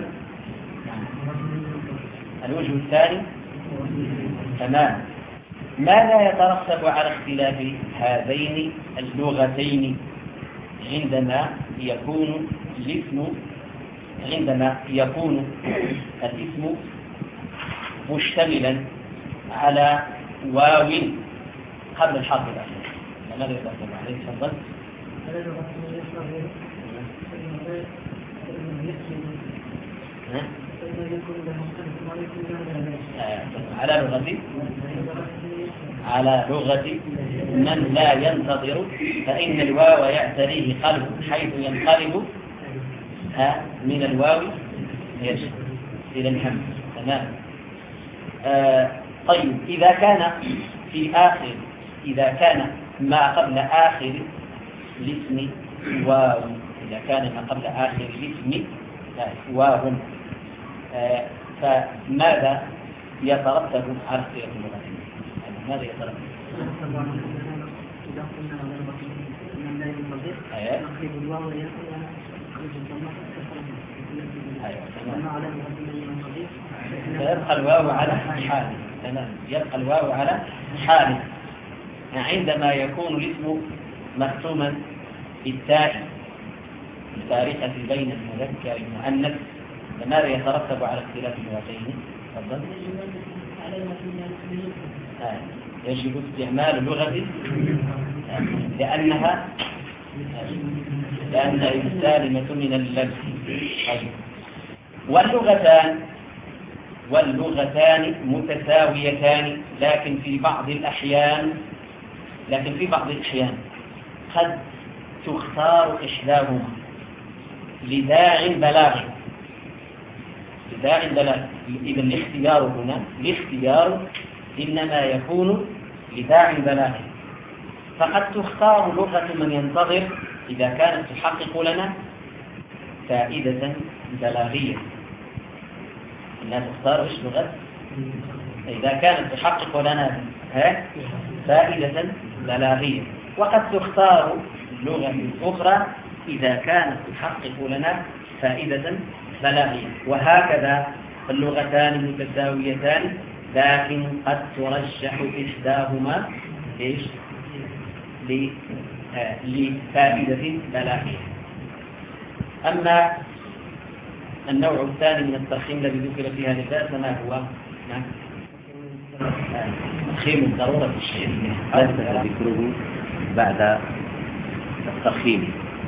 الوجه الثاني، تمام. ما لا يترتب على اختلاف هذين اللغتين عندما يكون الاسم عندما يكون الاسم مشتملا على واو قبل الحرف الأخير. ماذا يترتب عليه؟ تفضل. على لغة على لغة من لا ينتظر، فإن الواو يعتريه قلب حيث ينقلب من الواو يجب إلى الهم. تمام. آه طيب إذا كان في آخر إذا كان ما قبل آخر الاسم واو إذا كان ما قبل آخر الاسم واو آه فماذا يترتب على اختيار اللغة؟ ماذا يترتب؟ إذا قلنا على لغة من لا ينتظر نقلب الواو فيبقى الواو على حاله. تمام. يبقى الواو على حاله عندما يكون الاسم مختوما بالتاء الفارقة بين المذكر والمؤنث، فماذا يترتب على اختلاف اللغتين؟ تفضل. آه. يجب استعمال اللغة آه. لأنها آه. لأنها سالمة من اللبس. طيب. واللغتان واللغتان متساويتان، لكن في بعض الأحيان لكن في بعض الأحيان قد تختار إحداهما لداع بلاغي لداع بلاغي إذا الاختيار هنا الاختيار إنما يكون لداع بلاغي، فقد تختار لغة من ينتظر إذا كانت تحقق لنا فائدة بلاغية. إنها تختار إيش لغة إذا كانت تحقق لنا فائدة بلاغية، وقد تختار لغة أخرى إذا كانت تحقق لنا فائدة بلاغية، وهكذا اللغتان متساويتان، لكن قد ترجح إحداهما إيش لفائدة بلاغية. أما النوع الثاني من الترخيم الذي ذكر في هذا الباب ما هو؟ ترخيم الضرورة الشيء هذا ذكره بعد الترخيم،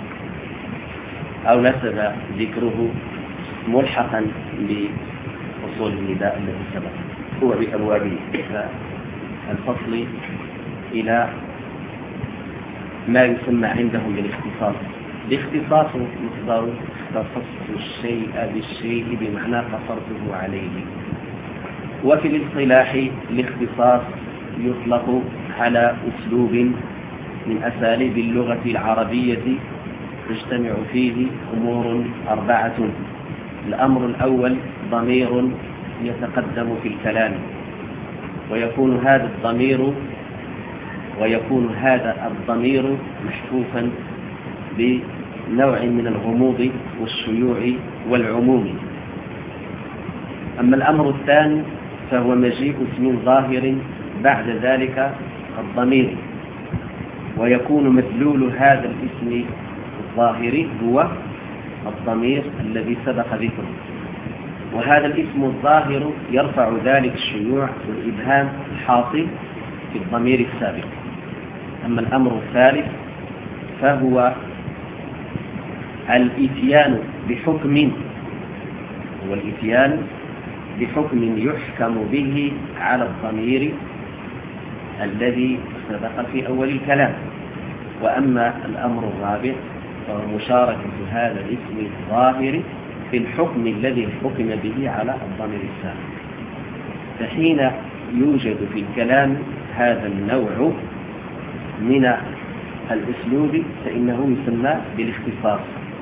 أو نسب ذكره ملحقا بأصول النداء الذي سبق، هو بأبواب الفصل إلى ما يسمى عندهم بالاختصاص. الاختصاص مصدر اختصصت الشيء بالشيء بمعنى قصرته عليه. وفي الاصطلاح الاختصاص يطلق على أسلوب من أساليب اللغة العربية تجتمع فيه أمور أربعة. الأمر الأول ضمير يتقدم في الكلام، ويكون هذا الضمير ويكون هذا الضمير محفوفا بنوع من الغموض والشيوع والعموم. أما الأمر الثاني فهو مجيء اسم ظاهر بعد ذلك الضمير، ويكون مدلول هذا الاسم الظاهر هو الضمير الذي سبق ذكره، وهذا الاسم الظاهر يرفع ذلك الشيوع والإبهام الحاصل في الضمير السابق. أما الأمر الثالث فهو الإتيان بحكم هو الإتيان بحكم يحكم به على الضمير الذي سبق في أول الكلام. وأما الأمر الرابع فهو مشاركة هذا الاسم الظاهر في الحكم الذي حكم به على الضمير السابق. فحين يوجد في الكلام هذا النوع من الأسلوب فإنه يسمى بالاختصاص.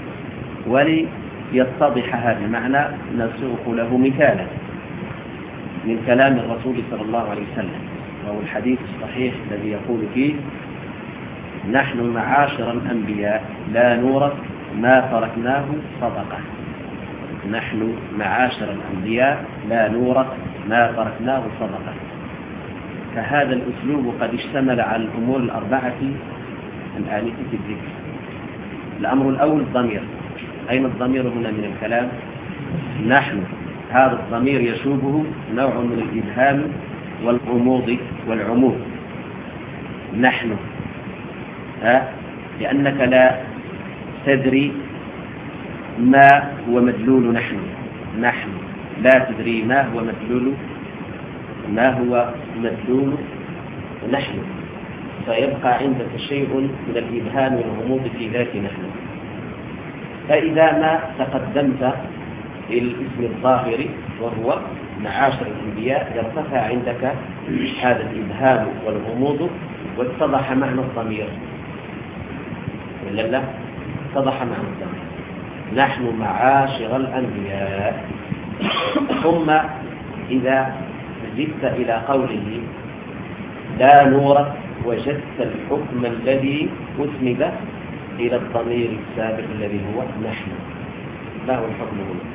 وليتضح هذا المعنى نسوق له مثالا من كلام الرسول صلى الله عليه وسلم، وهو الحديث الصحيح الذي يقول فيه: نحن معاشر الأنبياء لا نورث ما تركناه صدقة. نحن معاشر الأنبياء لا نورث ما تركناه صدقة. فهذا الأسلوب قد اشتمل على الأمور الأربعة الآنفة في الذكر. الأمر الأول الضمير. أين الضمير هنا من الكلام؟ نحن. هذا الضمير يشوبه نوع من الإبهام والغموض والعموم. نحن ها لأنك لا تدري ما هو مدلول نحن. نحن لا تدري ما هو مدلول ما هو مدلول نحن، فيبقى عندك شيء من الإبهام والغموض في ذات نحن. فإذا ما تقدمت الاسم الظاهر وهو معاشر الأنبياء يرتفع عندك هذا الإبهام والغموض واتضح معنى الضمير، ولا لا؟ اتضح معنى الضمير. نحن معاشر الأنبياء. ثم إذا زدت إلى قوله لا نورث وجدت الحكم الذي أسند إلى الضمير السابق الذي هو نحن. ما هو الحكم هنا؟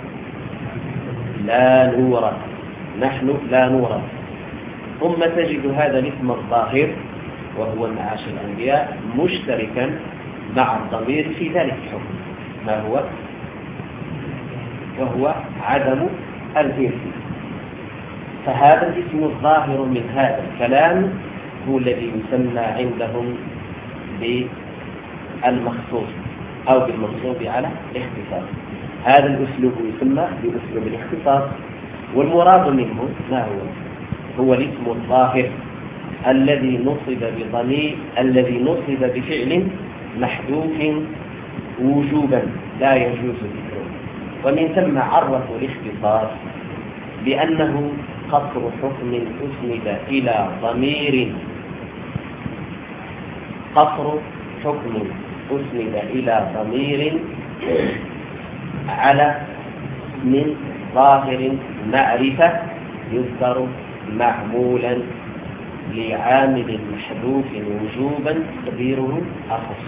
لا نورث. نحن لا نورث. ثم تجد هذا الاسم الظاهر وهو معاشر الأنبياء مشتركا مع الضمير في ذلك الحكم. ما هو وهو عدم الإرث. فهذا الاسم الظاهر من هذا الكلام هو الذي يسمى عندهم بالمخصوص أو بالمنصوب على الاختصاص. هذا الأسلوب يسمى بأسلوب الاختصاص، والمراد منه ما هو؟ هو الاسم الظاهر الذي نصب بضمير الذي نصب بفعل محذوف وجوبا لا يجوز ذكره. ومن ثم عرفوا الاختصاص بأنه قصر حكم أسند إلى ضمير قصر حكم أسند إلى ضمير على من ظاهر معرفة يذكر معمولا لعامل محذوف وجوبا تقديره أخص.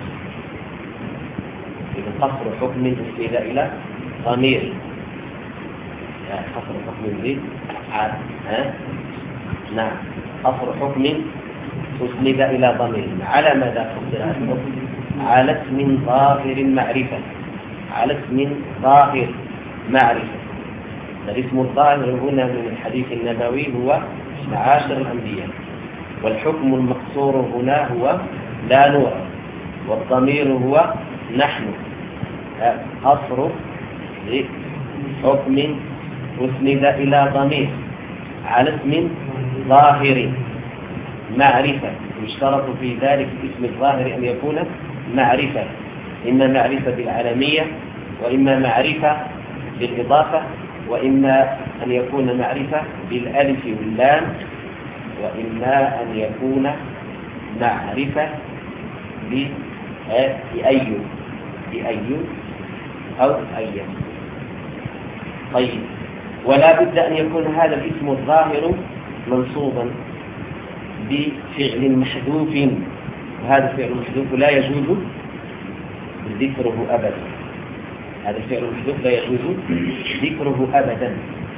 إذا قصر حكم أسند إلى ضمير يعني قصر حكم زيد ها نعم قصر حكم أسند إلى ضمير على ماذا قصر الحكم؟ على اسم ظاهر معرفة على اسم ظاهر معرفة. الاسم الظاهر هنا من الحديث النبوي هو معاشر الأنبياء، والحكم المقصور هنا هو لا نور، والضمير هو نحن. قصر حكم أسند إلى ضمير على اسم ظاهر معرفة، يشترط في ذلك اسم الظاهر أن يكون معرفة، إما معرفة بالعالمية وإما معرفة بالإضافة وإما أن يكون معرفة بالألف واللام وإما أن يكون معرفة بأي بأي أو أي. طيب، ولا بد أن يكون هذا الاسم الظاهر منصوبا بفعل محذوف، وهذا الفعل المحذوف لا يجوز ذكره أبدا. هذا الفعل المحذوف لا يجوز ذكره أبدا.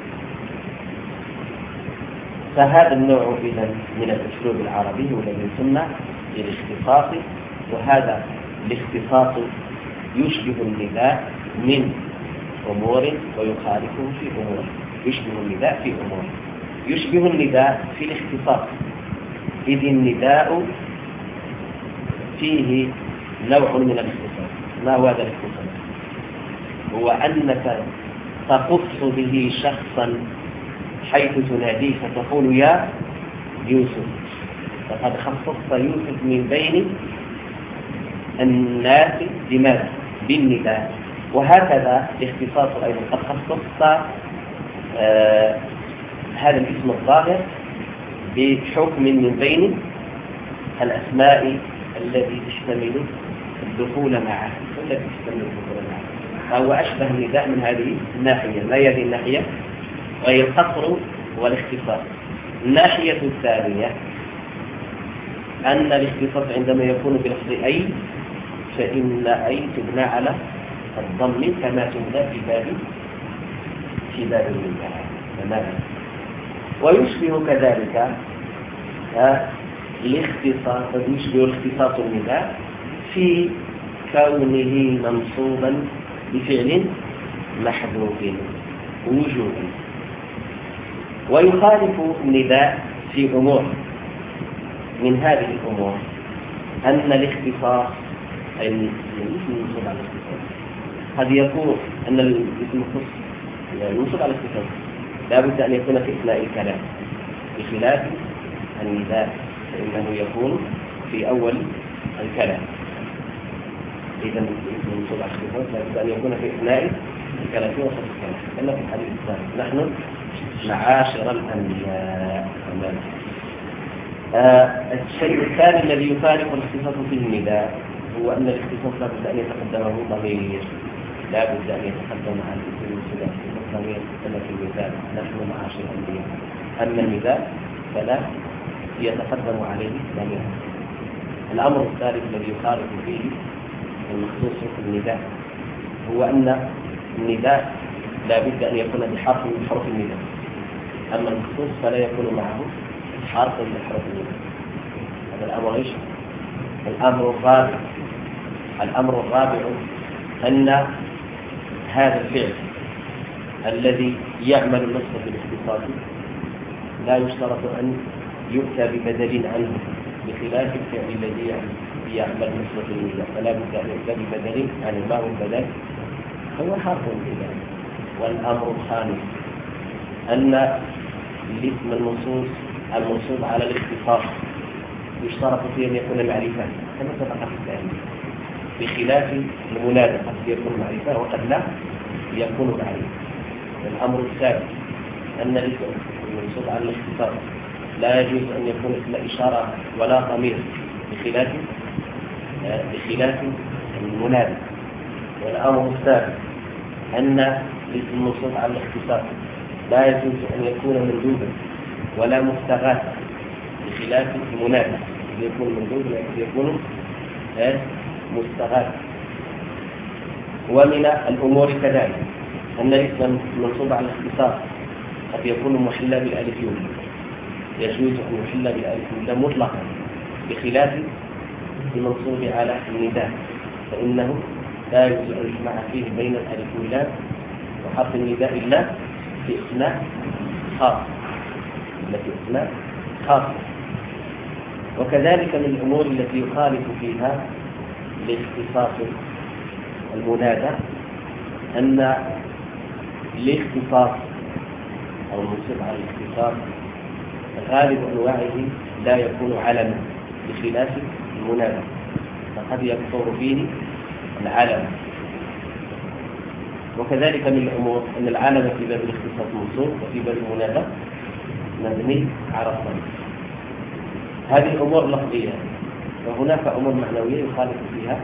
فهذا النوع إذن من الأسلوب العربي والذي يسمى بالاختصاص، وهذا الاختصاص يشبه النداء من أمور ويخالفه في أمور. يشبه النداء في أمور يشبه النداء في الاختصاص، إذ النداء فيه نوع من الاختصاص. ما هو هذا الاختصاص؟ هو أنك تخص به شخصا حيث تناديه فتقول يا يوسف، فقد خصصت يوسف من بين الناس بماذا؟ بالنداء. وهكذا الاختصاص أيضا قد خصصت آه هذا الاسم الظاهر بحكم من بين الأسماء الذي تشتمل الدخول معه والذي تشتمل الدخول معه، فهو أشبه النداء من هذه الناحية. ما هي هذه الناحية؟ وهي القصر والاختصاص. الناحية الثانية أن الاختصاص عندما يكون بلفظ أي فإن أي تبنى على الضم كما تبنى في باب في باب النداء تماما. ويشبه كذلك الاختصاص يشبه الاختصاص النداء في كونه منصوبا بفعل محذوف وجوبا. ويخالف النداء في أمور. من هذه الأمور أن الاختصاص أي المنصوب على الاختصاص قد يكون أن الاسم الخص المنصوب على الاختصاص لا بد أن يكون في إثناء الكلام، بخلاف النداء فإنه يكون في أول الكلام. إذا الاسم المنصوب على الاختصاص لا بد أن يكون في إثناء الكلام في وسط الكلام، كما في الحديث الثاني نحن معاشر الأنبياء. آه الشيء الثاني الذي يفارق الاختصاص في النداء هو أن الاختصاص لا بد أن يتقدمه ضمير، لا بد أن يتقدم عن اسم المنصوب ضمير كما في المثال نحن معاشر الأنبياء. أما النداء فلا يتقدم عليه ضمير. الأمر الثالث الذي يخالف فيه المخصوص في النداء هو أن النداء لا بد أن يكون بحرف من حروف النداء، أما المخصوص فلا يكون معه حرف من حروف النداء. هذا الأمر إيش؟ الأمر الرابع الأمر الرابع أن هذا الفعل الذي يعمل النصب بالاختصاص لا يشترط أن يؤتى ببدل عنه، بخلاف الفعل الذي يعمل نصب بالنداء فلا بد أن يؤتى ببدل عنه. ما هو البدل؟ هو حرف النداء. والأمر الخامس أن الاسم المنصوص المنصوب على الاختصاص يشترط فيه أن يكون معرفة كما سبق في الثاني، بخلاف المنادى قد يكون معرفة وقد لا يكون معرفة. الأمر الثالث أن الاسم المنصوب على الاختصاص لا يجوز أن يكون اسم إشارة ولا ضمير بخلاف بخلاف المنادى. والأمر الثالث أن الاسم المنصوب على الاختصاص لا يجوز أن يكون مندوبا ولا مستغاثا بخلاف المنادى، يكون مندوب يكون مستغاث. ومن الأمور كذلك أن الاسم المنصوب على الاختصاص قد يكون محلا بالألف واللام، يجوز أن يحل بالألف واللام مطلقا بخلاف المنصوب على النداء، فإنه لا يجوز أن يجمع فيه بين الألف واللام وحرف النداء إلا في أثناء خاص التي أثناء خاص. وكذلك من الأمور التي يخالف فيها الاختصاص المنادى أن الاختصاص أو المنصوب على الاختصاص غالب أنواعه لا يكون علما بخلاف المنادى، فقد يكثر فيه العلم. وكذلك من الأمور أن العلم في باب الاختصاص منصوب وفي باب المنادى مبني على الضم. هذه الأمور لفظية، وهناك أمور معنوية يخالف فيها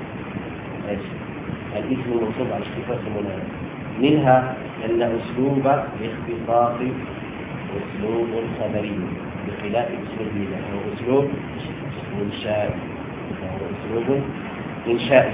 الاسم المنصوب على الاختصاص المنادى. منها أن أسلوب الاختصاص أسلوب خبري بخلاف أسلوب النداء، هو أسلوب إنشائي هو أسلوب إنشائي.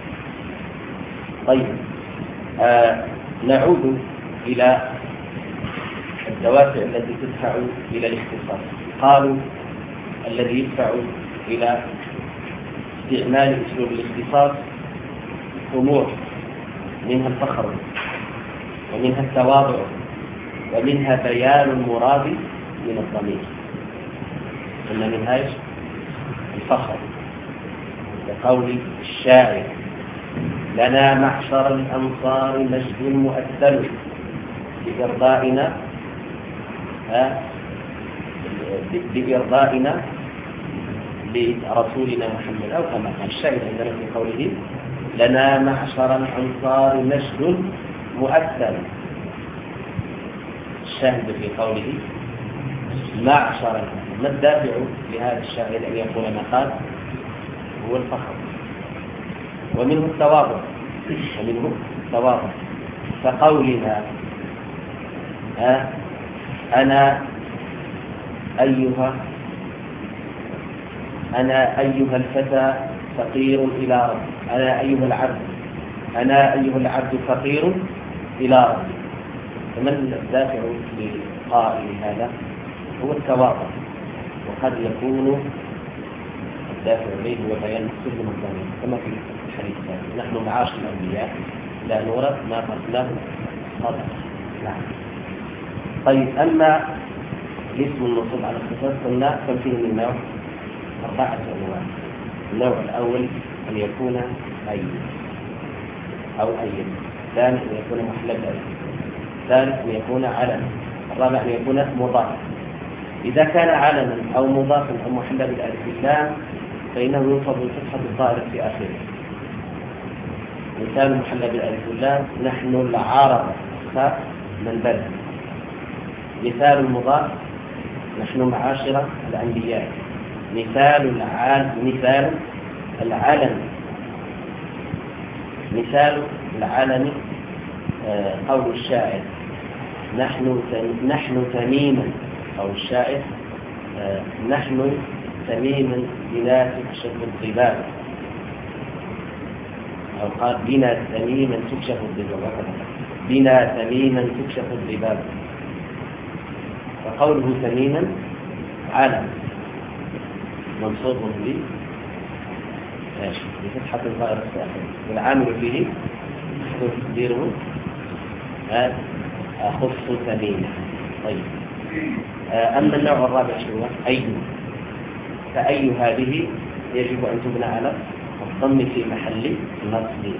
طيب آه نعود إلى الدوافع التي تدفع إلى الاختصاص. قالوا الذي يدفع إلى استعمال أسلوب الاختصاص أمور، منها الفخر ومنها التواضع ومنها بيان المراد من الضمير. قلنا منها ايش؟ الفخر، كقول الشاعر: لنا معشر الأنصار مجد مؤثر بإرضائنا بإرضائنا لرسولنا محمد، أو كما قال الشاعر عندنا في قوله: لنا معشر الأنصار مجد مؤثر. الشاهد في قوله معشر، ما الدافع لهذا الشاعر أن يقول ما قال؟ هو الفخر. ومنه التواضع ومنه التواضع كقولنا: أنا أيها أنا أيها الفتى فقير إلى ربي، أنا أيها العبد أنا أيها العبد فقير إلى ربي. فمن الدافع لقائل هذا؟ هو التواضع. وقد يكون الدافع إليه هو بيان سلم الضمير كما في الحديث الثاني: نحن معاشر الأنبياء لا نورث ما قتله صدقة. نعم. طيب، أما الاسم المنصوب على الاختصاص قلنا كم فيه من نوع؟ أربعة أنواع. النوع الأول أن يكون أي أو أي، الثاني أن يكون محل بالألف، الثالث أن يكون علم، الرابع أن يكون مضاف. إذا كان علما أو مضافا أو محل بالألف واللام فإنه ينصب بالفتحة الظاهرة في آخره. مثال محل بالألف واللام: نحن العرب من بدر. مثال المضاف: نحن معاشر الأنبياء. مثال العالم مثال العلم مثال العلم آه قول الشاعر: نحن نحن تميما، قول الشاعر: آه نحن تميما بنا تكشف الضباب، أو قال: بنا تميما تكشف الضباب، بنا تميما تكشف الضباب. فقوله تميما علم منصوب به بفتحة الظاهرة الساكنة، والعامل فيه يكون تقديره أخص ثمينة. طيب أما النوع الرابع شو أي، فأي هذه يجب أن تبنى على الضم في محل نصب،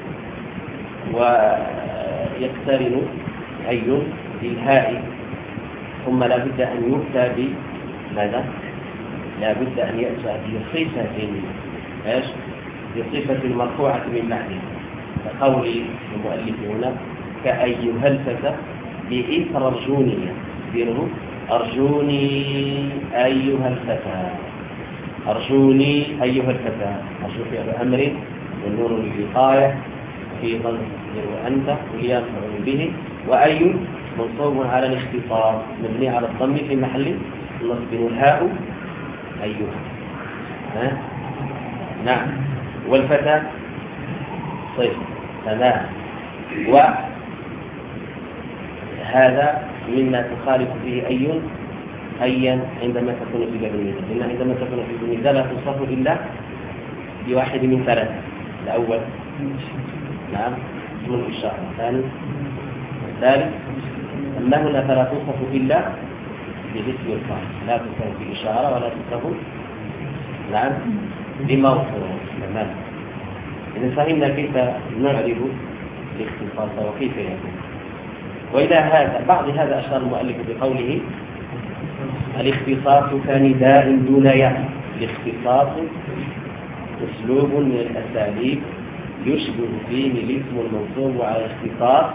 ويقترن أي بالهاء، ثم لا بد أن يؤتى بماذا؟ لا بد أن يأتى بصفة ايش؟ بصفة مرفوعة من بعده، كقول المؤلف هنا كأيها الفتى بإثر أرجوني، ديره أرجوني أيها الفتى، أرجوني أيها الفتى، أرجو فعل أمر والنور للوقاية في ظن أنت والياء مفعول به، وأي منصوب على الاختصار مبني على الضم في محل نصب، والهاء أيها. ها؟ نعم. والفتى صفر تمام. وهذا مما تخالف فيه أي أيا عندما تكون في باب النداء، لأن عندما تكون في باب النداء لا تصف إلا بواحد من ثلاثة. الأول نعم اسم الإشارة، الثاني الثالث أما هنا فلا تصف إلا باسم الفاعل، لا تصف بإشارة ولا تصف نعم بموصول. تمام. إذا فهمنا كيف نعرف الاختصاص وكيف يكون. وإلى هذا بعض هذا أشار المؤلف بقوله الاختصاص كنداء دون ياء. الاختصاص أسلوب من الأساليب يشبه فيه الاسم المنصوب على الاختصاص،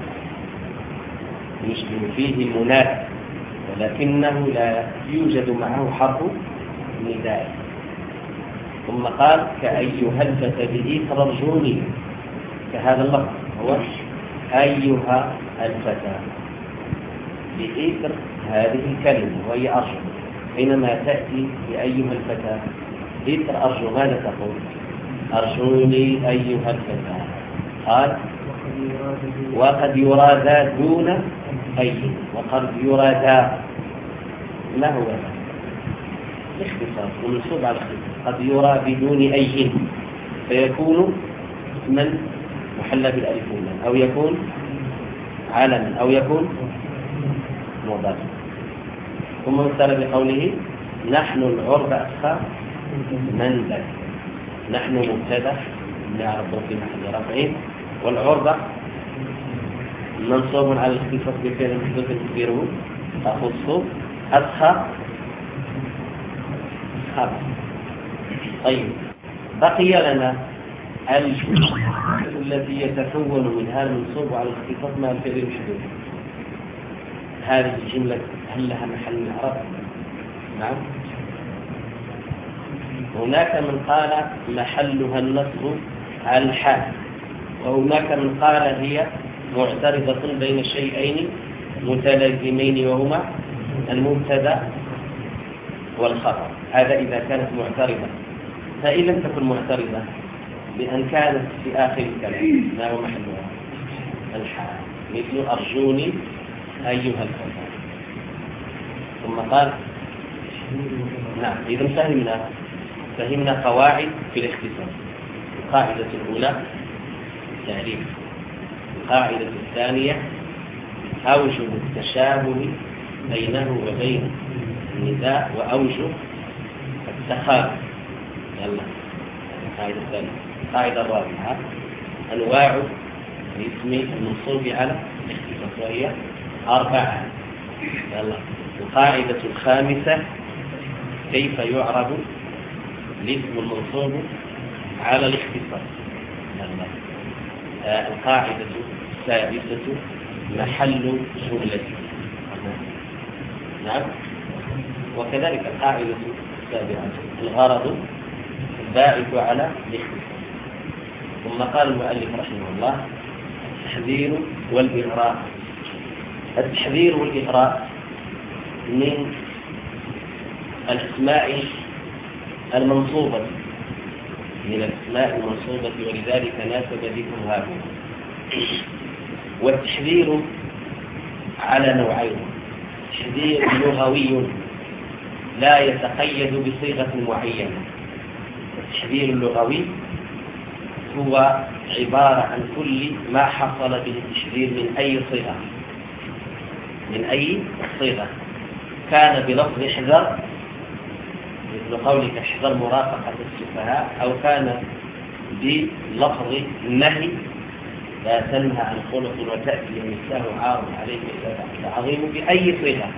يشبه فيه المنادى، ولكنه لا يوجد معه حرف نداء. ثم قال كأيها الفتى بإثر أرجوني، كهذا اللفظ هو أيها الفتى بإثر هذه الكلمة وهي أرجو. حينما تأتي بأيها الفتى إثر أرجو ماذا تقول؟ أرجوني أيها الفتى. قال وقد يرى ذا دون أي، وقد يرى ذا ما هو اختصاص ومنصوب على الاختصاص. قد يرى بدون أي فيكون من محل بالألف واللام، أو يكون علما، أو يكون مضافا. ثم مثل بقوله نحن العرب أسخى من ذاك. نحن مبتدا نعرف في محل رفع، والعرب منصوب على الاختصاص بفعل محذوف تقديره أخص أسخى. طيب بقي لنا الجملة التي يتكون من هذا المنصوب على الاختصاص مع الفعل المحذوف. هذه الجملة هل لها محل الإعراب؟ نعم. هناك من قال محلها النصب على الحال، وهناك من قال هي معترضة بين شيئين متلازمين وهما المبتدا والخبر. هذا إذا كانت معترضة. فإن لم تكن معترضة بأن كانت في آخر الكلام ما هو محلها الحال، مثل أرجوني أيها الفتى. ثم قال نعم. إذا فهمنا فهمنا قواعد في الاختصاص. القاعدة الأولى تعريف، القاعدة الثانية أوجه التشابه بينه وبين النداء وأوجه التخالف. يلا القاعدة الثانية. القاعدة الرابعة أنواع الاسم المنصوب على الاختصاص وهي أربعة. يلا القاعدة الخامسة كيف يعرب الاسم المنصوب على الاختصاص. يلا آه القاعدة السادسة محل جملة. نعم. وكذلك القاعدة السابعة الغرض الباعث على الاختصاص. ثم قال المؤلف رحمه الله التحذير والإغراء. التحذير والإغراء من الأسماء المنصوبة من الأسماء المنصوبة، ولذلك ناسب ذكر هذا. والتحذير على نوعين: تحذير لغوي لا يتقيد بصيغة معينة. التحذير اللغوي هو عبارة عن كل ما حصل به التشرير من أي صيغة من أي صيغة كان بلفظ احذر مثل قولك احذر مرافقة السفهاء، أو كان بلفظ النهي لا تنهى عن خلق وتأتي النساء عار عليه عظيم بأي صيغة.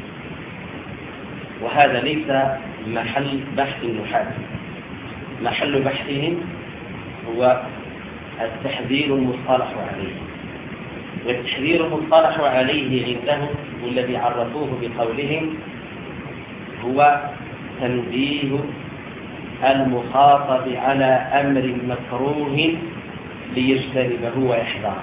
وهذا ليس محل بحث النحاة، محل بحثهم هو التحذير المصطلح عليه، والتحذير المصطلح عليه عندهم والذي عرفوه بقولهم هو تنبيه المخاطب على أمر مكروه ليجتنبه ويحذره.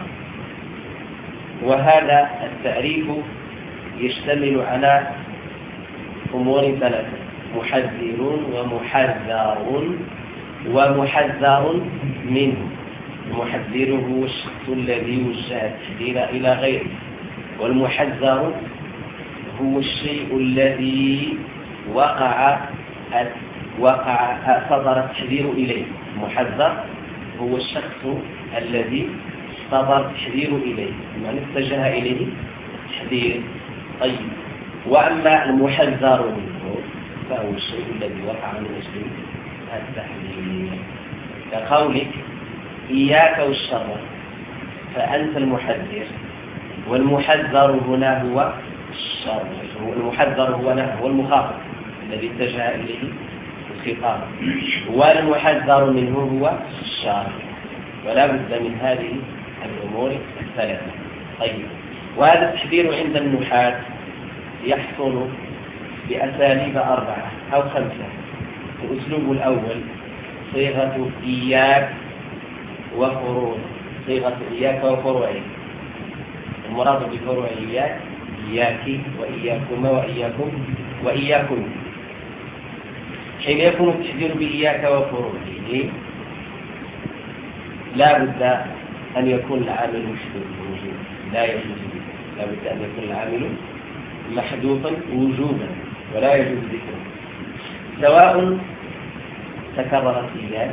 وهذا التعريف يشتمل على أمور ثلاثة: محذرون ومحذرون ومحذر منه. المحذر هو الشخص الذي وجه التحذير إلى غيره، والمحذر هو الشيء الذي وقع وقع صدر التحذير إليه. المحذر هو الشخص الذي صدر التحذير إليه، يعني اتجه إليه التحذير. طيب، وأما المحذر منه فهو الشيء الذي وقع من أجل التحذير، كقولك إياك والشر فأنت المحذر، والمحذر هنا هو الشر. المحذر هو هو المخاطب الذي اتجه إليه الخطاب، والمحذر منه هو الشر. ولا بد من هذه الأمور الثلاثة. طيب، وهذا التحذير عند النحاة يحصل بأساليب أربعة أو خمسة. الأسلوب الأول صيغة إياك وفروع، صيغة إياك وفروعه. المراد بفروع إياك إياك وإياكما وإياكم وإياكم. حين يكون التحذير بإياك وفروعه لا بد أن يكون العامل محذوفا، لا يجوز، لا بد أن يكون العامل محذوفا وجوبا ولا يجوز ذكره، سواء تكررت إياك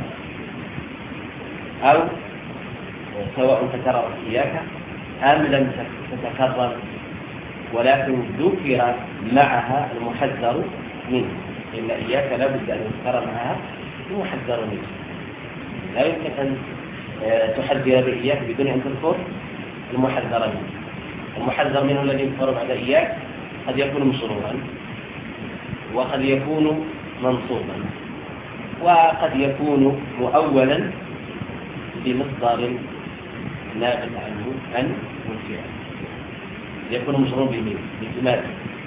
أو سواء تكررت إياك أم لم تتكرر، ولكن ذكر معها المحذر منه. إن إياك لا بد أن يذكر معها المحذر منه. لا يمكن أن تحذر بإياك بدون أن تذكر المحذر منه. المحذر منه الذي يذكر بعد إياك قد يكون مشروعا، وقد يكون منصوبا، وقد يكون مؤولا بمصدر نابع عنه أن والفعل. يكون مشروع به بإجمال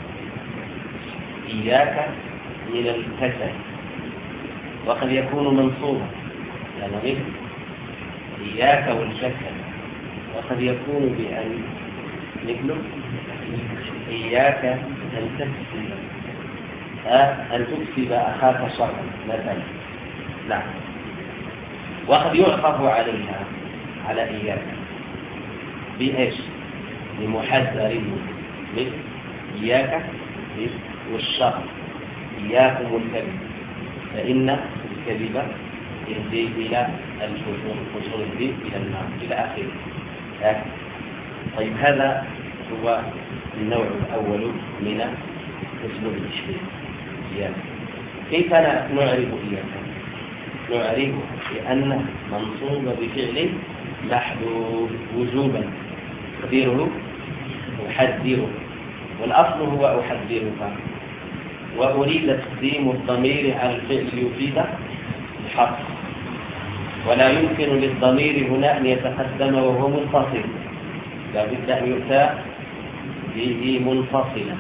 إياك من الكسل، وقد يكون منصوبا يعني مثل إياك والكسل، وقد يكون بأن مثل إياك أن تكسب أن تكسب أخاك شرا مثلا. نعم. وقد يعطف عليها على إياك بإيش؟ بمحذر مثل إياك والشر، إياكم الكذب فإن الكذب يهدي إلى الفجور، الفجور يهدي إلى النار إلى آخره. طيب، هذا هو النوع الأول من أسلوب التشبيه إياك. كيف نعرف إياك؟ نعرف بأنه منصوب بفعل محذوف وجوبا، تقديره أحذره، والأصل هو أحذرك، وأريد تقديم الضمير على الفعل يفيد الحق، ولا يمكن للضمير هنا أن يتقدم وهو منفصل، لا بد أن يؤتى به منفصلا.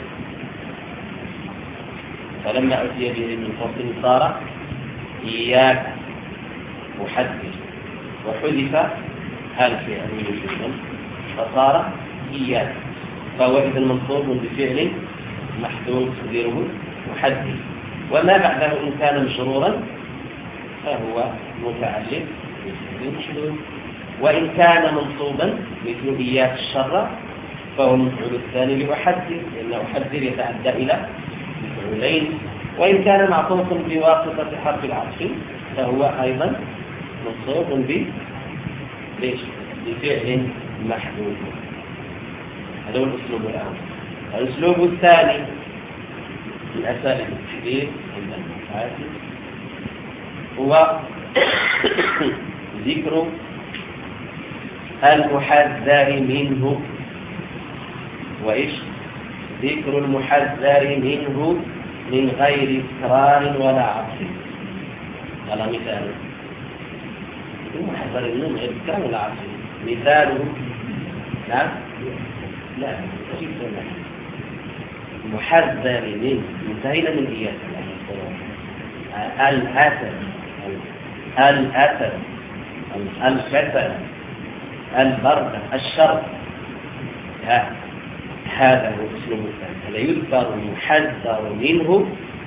فلما أتي به منفصل صار إياك أحذر، وحذف هذا الفعل وجوبا فصار إياك، فهو إذا منصوب بفعل محذوف تقديره محذر. وما بعده إن كان مشرورا فهو متعلق بفعل محذوف، وإن كان منصوبا مثل إياك الشر فهو المفعول الثاني لأحذر، لأن أحذر يتعدى إلى مفعولين. وإن كان معطوفا بواسطة حرف العطف فهو أيضا منصوب ليش؟ بفعل محذوف. هذا هو الأسلوب الأول. الأسلوب الثاني من أساليب التحذير عند المحاسب هو ذكر المحذر منه. وإيش؟ ذكر المحذر منه من غير إكرار ولا عطف. هذا مثال المحذر منه من غير إكرار ولا عطف. مثاله نعم لا محذر منه انتهينا من إياه الأسد الأسد الكسل البرد الشر. هذا هو الأسلوب الثاني. هذا يذكر المحذر منه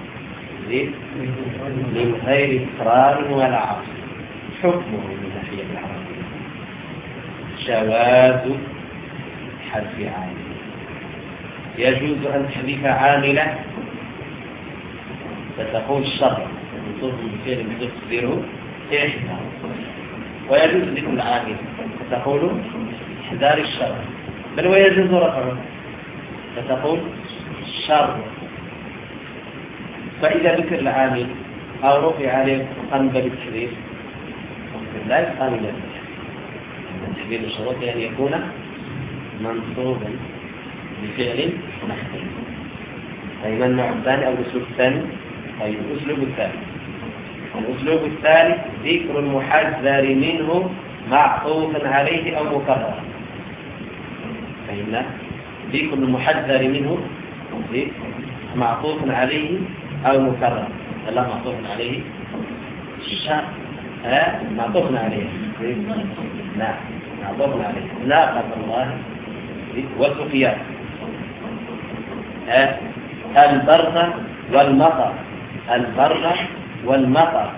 من غير إكرار ولا عطف. حكمه من ناحية العربية جواز حذف عامل. يجوز أن تحذف عامله فتقول الشر منصوب بفعل محذوف تقديره إحدى، ويجوز ذكر العامل فتقول إحذار الشر، بل ويجوز رفعه فتقول الشر. فإذا ذكر العامل أو رفع عليه قام بالتحذير لا يقام إلى التحذير الشروط أن يكون منصوبا بفعل محذوف. طيب النوع الثاني أو الأسلوب الثاني؟ طيب الأسلوب الثاني الأسلوب الثالث ذكر المحذر منه معطوف عليه أو مكرر. فهمنا؟ ذكر المحذر منه معطوف عليه أو مكرر. لا معطوف عليه ها معطوف عليه لا معطوف عليه ناقة الله وسقياه البرد والمطر البرد والمطر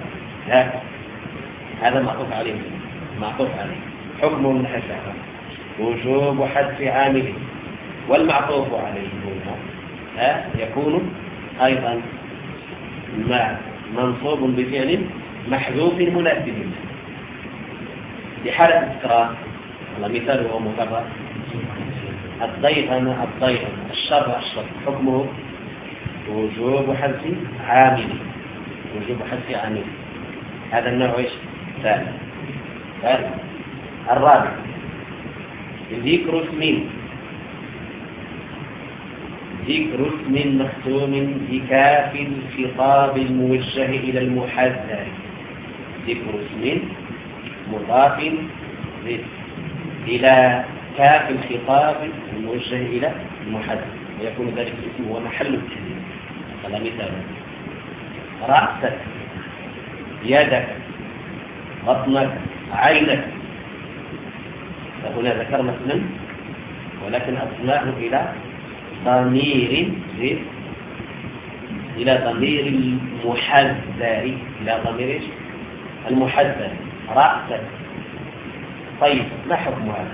هذا معطوف عليه معطوف عليه. حكمه من حسابه وجوب حذف عامله. والمعطوف عليه هنا يكون أيضا مع منصوب بفعل محذوف مناسب في حالة التكرار. مثاله هو مكرر الضيغم الضيغم الشر الشر. حكمه وجوب حذف عامل وجوب حذف عامل. هذا النوع ايش؟ ثالث. ثالث الرابع ذكر اسم ذكر اسم مختوم بكاف الخطاب الموجه إلى المحذر. ذكر اسم مضاف إلى كاف الخطاب الموجه إلى المحذر، ويكون ذلك الاسم هو محل التحذير. هذا مثال رأسك يدك بطنك عينك. فهنا ذكرنا اسما ولكن أصلناه إلى ضمير إلى ضمير المحذر إلى ضمير المحذر رأسك. طيب ما حكم هذا؟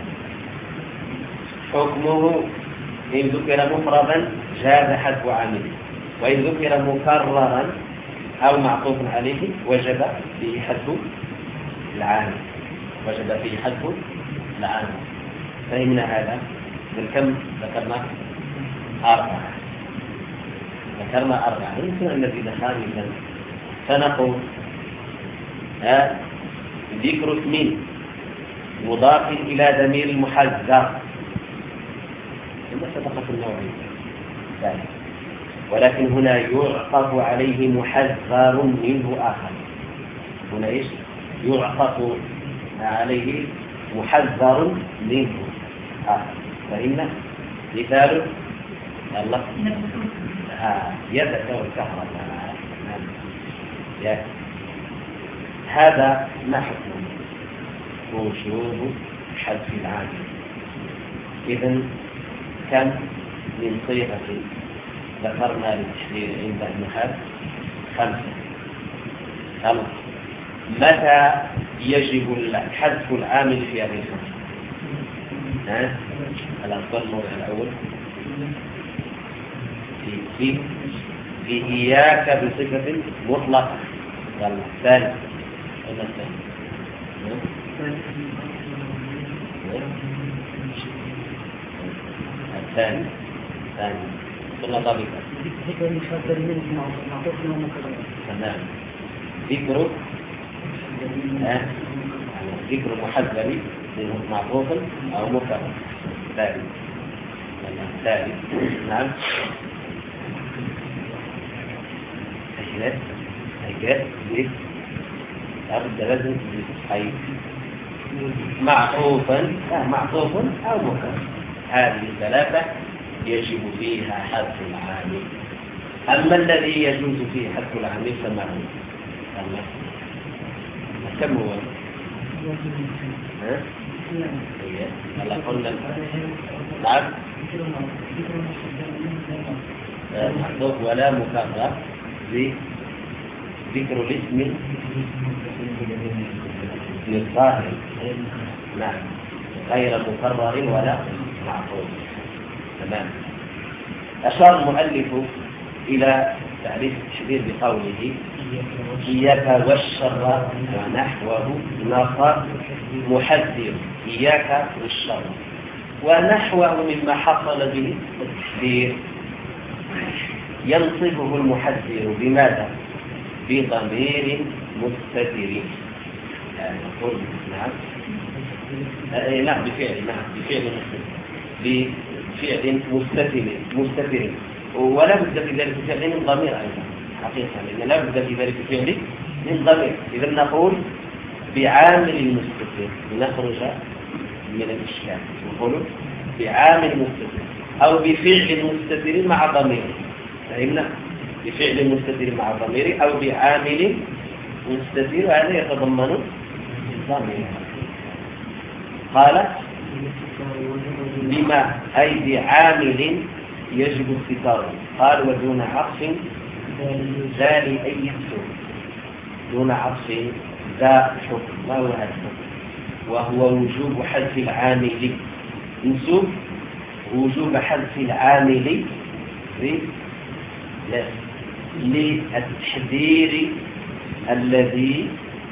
حكمه إن ذكر مفردا جاز حذف عامله، وإن ذكر مكررا أو معطوف عليه وجب فيه حذف العامل وجب فيه حذف العامل. فهمنا هذا؟ من كم ذكرنا؟ أربعة. ذكرنا أربعة يمكن أن نزيد خامسا فنقول ها ذكر اسم مضاف إلى ضمير المحذر ثم سبقت النوعين، ولكن هنا يعطف عليه محذر منه آخر. هنا إيش؟ يعطف عليه محذر منه آخر. فإن مثال الله آه يدك والكهرباء. هذا ما حكمه؟ وجوب حذف العامل. إذن كم من صيغة ذكرنا للتحرير عند النحاة؟ خمسة. خمسة. متى يجب حذف العامل في هذه الخمسة؟ ها؟ الأفضل الموضع الأول في في في إياك بصفة مطلقة. الثاني الثاني الثاني الثاني قلنا ضابطا ذكر المحذر منه معطوف ومكرر. تمام. ذكر ذكر محذر معطوف أو مكرر. ثالث ثالث نعم. هيجات هيجات ليه؟ لابد لازم أي معطوفا معطوف أو مكرر. هذه الثلاثة يجب فيها حذف العامل. أما الذي يجوز فيه حذف العامل فما هو؟ كم هو؟ ها؟ هلا قلنا نعم محذوف ولا مكرر ذكر الاسم للظاهر نعم غير مكرر ولا معطوف. تمام. أشار المؤلف إلى تعريف التشبيه بقوله إياك والشر ونحوه نصر محذر. إياك والشر ونحوه مما حصل به التحذير ينصبه المحذر بماذا؟ بضمير مستتر. يعني نقول نعم نعم بفعل نعم بفعل مستتر بفعل مستتر مستتر ولا بد في ذلك الفعل من ضمير أيضا حقيقة لأن لا بد في ذلك الفعل من ضمير. إذا نقول بعامل مستتر لنخرج من الإشكال. نقول بعامل مستتر أو بفعل مستتر مع ضمير. فهمنا؟ بفعل مستتر مع ضمير أو بعامل مستتر وهذا يتضمن الضمير. قال بما أي بعامل يجب استتاره. قال ودون عطف ذا لأي حكم. دون عطف ذا حكم. ما هو هذا الحكم؟ وهو وجوب حذف العامل. نسوب وجوب حذف العامل لا للتحذير الذي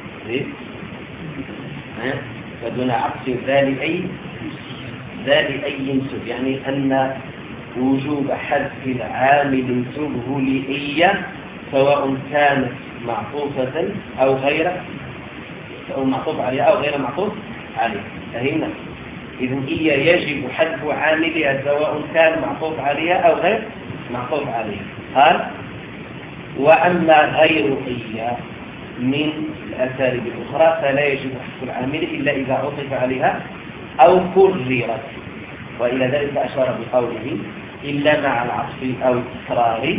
ودون عطف ذا لأي ذا لأي ينسب. يعني أن وجوب حذف العامل ينسبه لإية سواء كانت معطوفة أو غير أو معطوف عليها أو غير معطوف عليها. فهمنا؟ إذن إية يجب حذف عاملها سواء كان معطوف عليها أو غير معطوف عليها. قال وأما غير إية من الأساليب الأخرى فلا يجب حذف العامل إلا إذا عطف عليها أو كررت. وإلى ذلك أشار بقوله إلا مع العطف أو الإكرار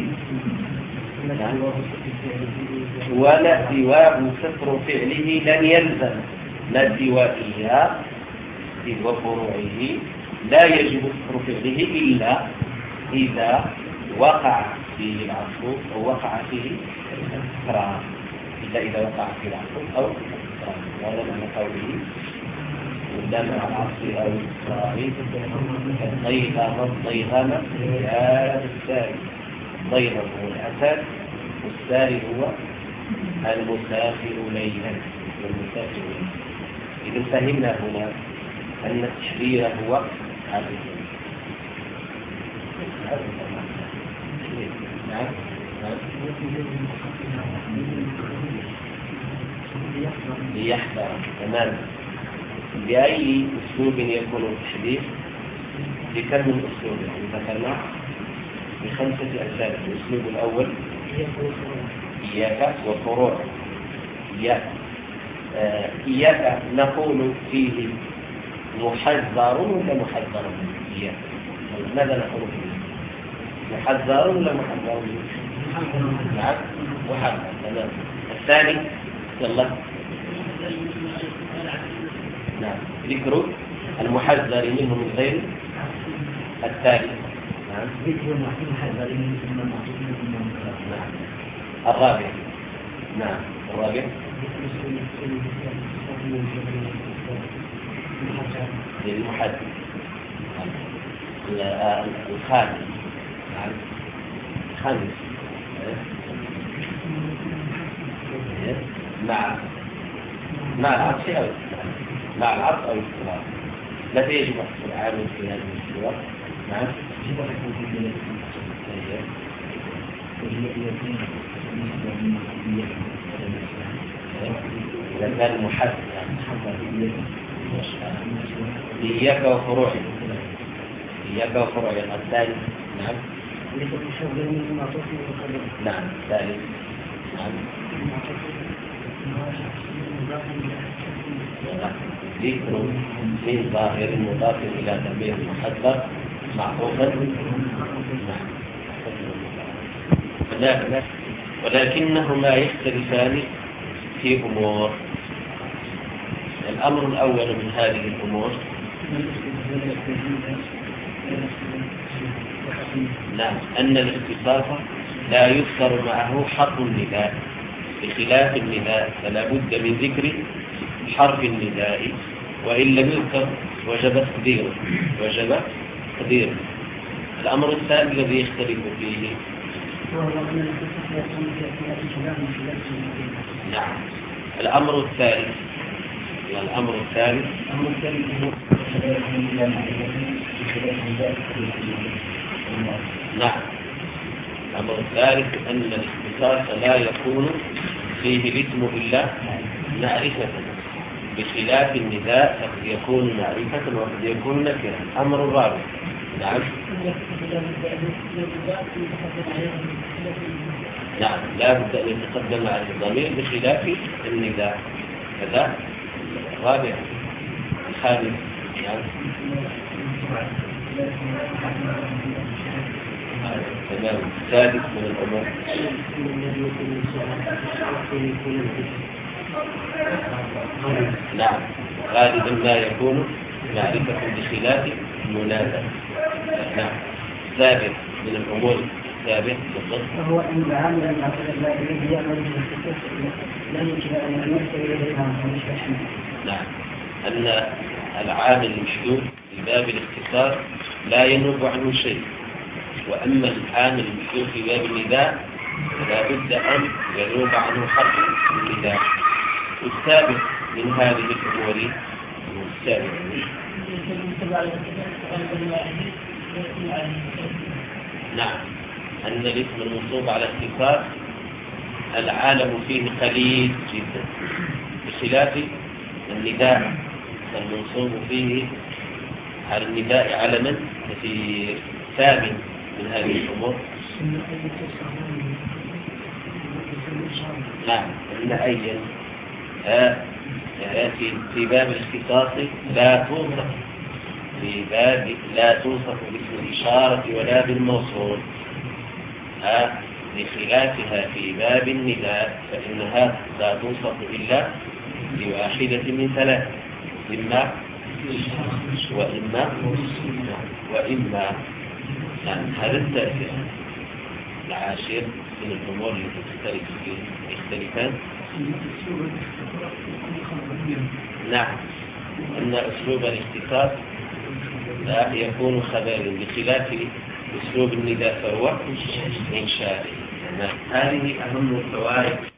ولا سواه ستر فعله لن يلزم. لا سوائيا وفروعه لا يجب ستر فعله إلا إذا وقع فيه العطف أو وقع فيه الإكرار. إلا إذا وقع فيه العطف أو الإكرار. وهذا معنى قوله إلا مع العطف أو الإكرار الضيغم الضيغم يا الساري. الضيغم هو الأسد والساري هو المسافر ليلا والمسافر ليلا. إذا فهمنا هنا أن التشبيه هو هذا. نعم ليحذر. تمام. بأي أسلوب يكون التشبيه؟ بكم من أسلوب يعني ذكرنا بخمسة أساليب. الأسلوب الأول إياك وفروع. إياك آه إياك نقول فيه محذر ولا محذر؟ إياك ماذا نقول فيه؟ محذر ولا محذر؟ نعم محذر. تمام. الثاني يلا نعم ذكر المحذر منه من غير. الثالث نعم ذكر المحذر منه من المحذر. نعم. الرابع نعم الرابع للمحذر. الخامس نعم الخامس مع مع العطف أو مع العطف أو الاستمرار. متى يجب حصر العامل في هذه الصور؟ نعم. إذا كان محدد إياك وفروعي إياك وفروعي الثالث. نعم. نعم الثالث. نعم. ذكر من ظاهر مضاف إلى ضمير محذر معطوفا. نعم. ولكنهما يختلفان في أمور. الأمر الأول من هذه الأمور نعم أن الاختصاص لا يذكر معه حرف النداء بخلاف النداء، فلا بد من ذكر حرف النداء، وإن لم يذكر وجب تقديره وجب تقديره. الأمر الثاني الذي يختلف فيه نعم الأمر الثالث الأمر الثالث نعم الأمر الثالث أن الاختصاص لا يكون فيه الاسم إلا معرفة بخلاف النداء، فقد يكون معرفة وقد يكون نكرة. الأمر الرابع نعم نعم لا بد أن يتقدم على الضمير بخلاف النداء. هذا الرابع. الخامس نعم تمام. السادس من الأمور نعم غالبا لا يكون معرفة بخلاف المناسبة. نعم. السابع من الأمور السابع بالضبط وهو أن العامل الذي يعمل بالخصوص لا يمكن أن يرسل إليها مستشفى. نعم أن العامل المشهور في باب الاختصار لا ينوب عنه شيء، وأما العامل المشهور في باب النداء فلا بد أن ينوب عنه حرف النداء. والسابع من هذه الأمور السابع نعم أن الاسم المنصوب على اختصار العالم فيه قليل جدا، بخلاف النداء المنصوب فيه على النداء علما كثير. ثامن من هذه الأمور نعم أن أيا يأتي في باب الاختصاص لا توصف في باب لا توصف باسم الإشارة ولا بالموصول، بخلافها في باب النداء فإنها لا توصف إلا بواحدة من ثلاث، إما وإما وإما. نعم هذا التأثير. العاشر من الأمور التي تختلف يختلفان نعم أن أسلوب الاختصاص لا يكون خبرا بخلاف أسلوب النداء فهو إنشائي. هذه أهم الفوائد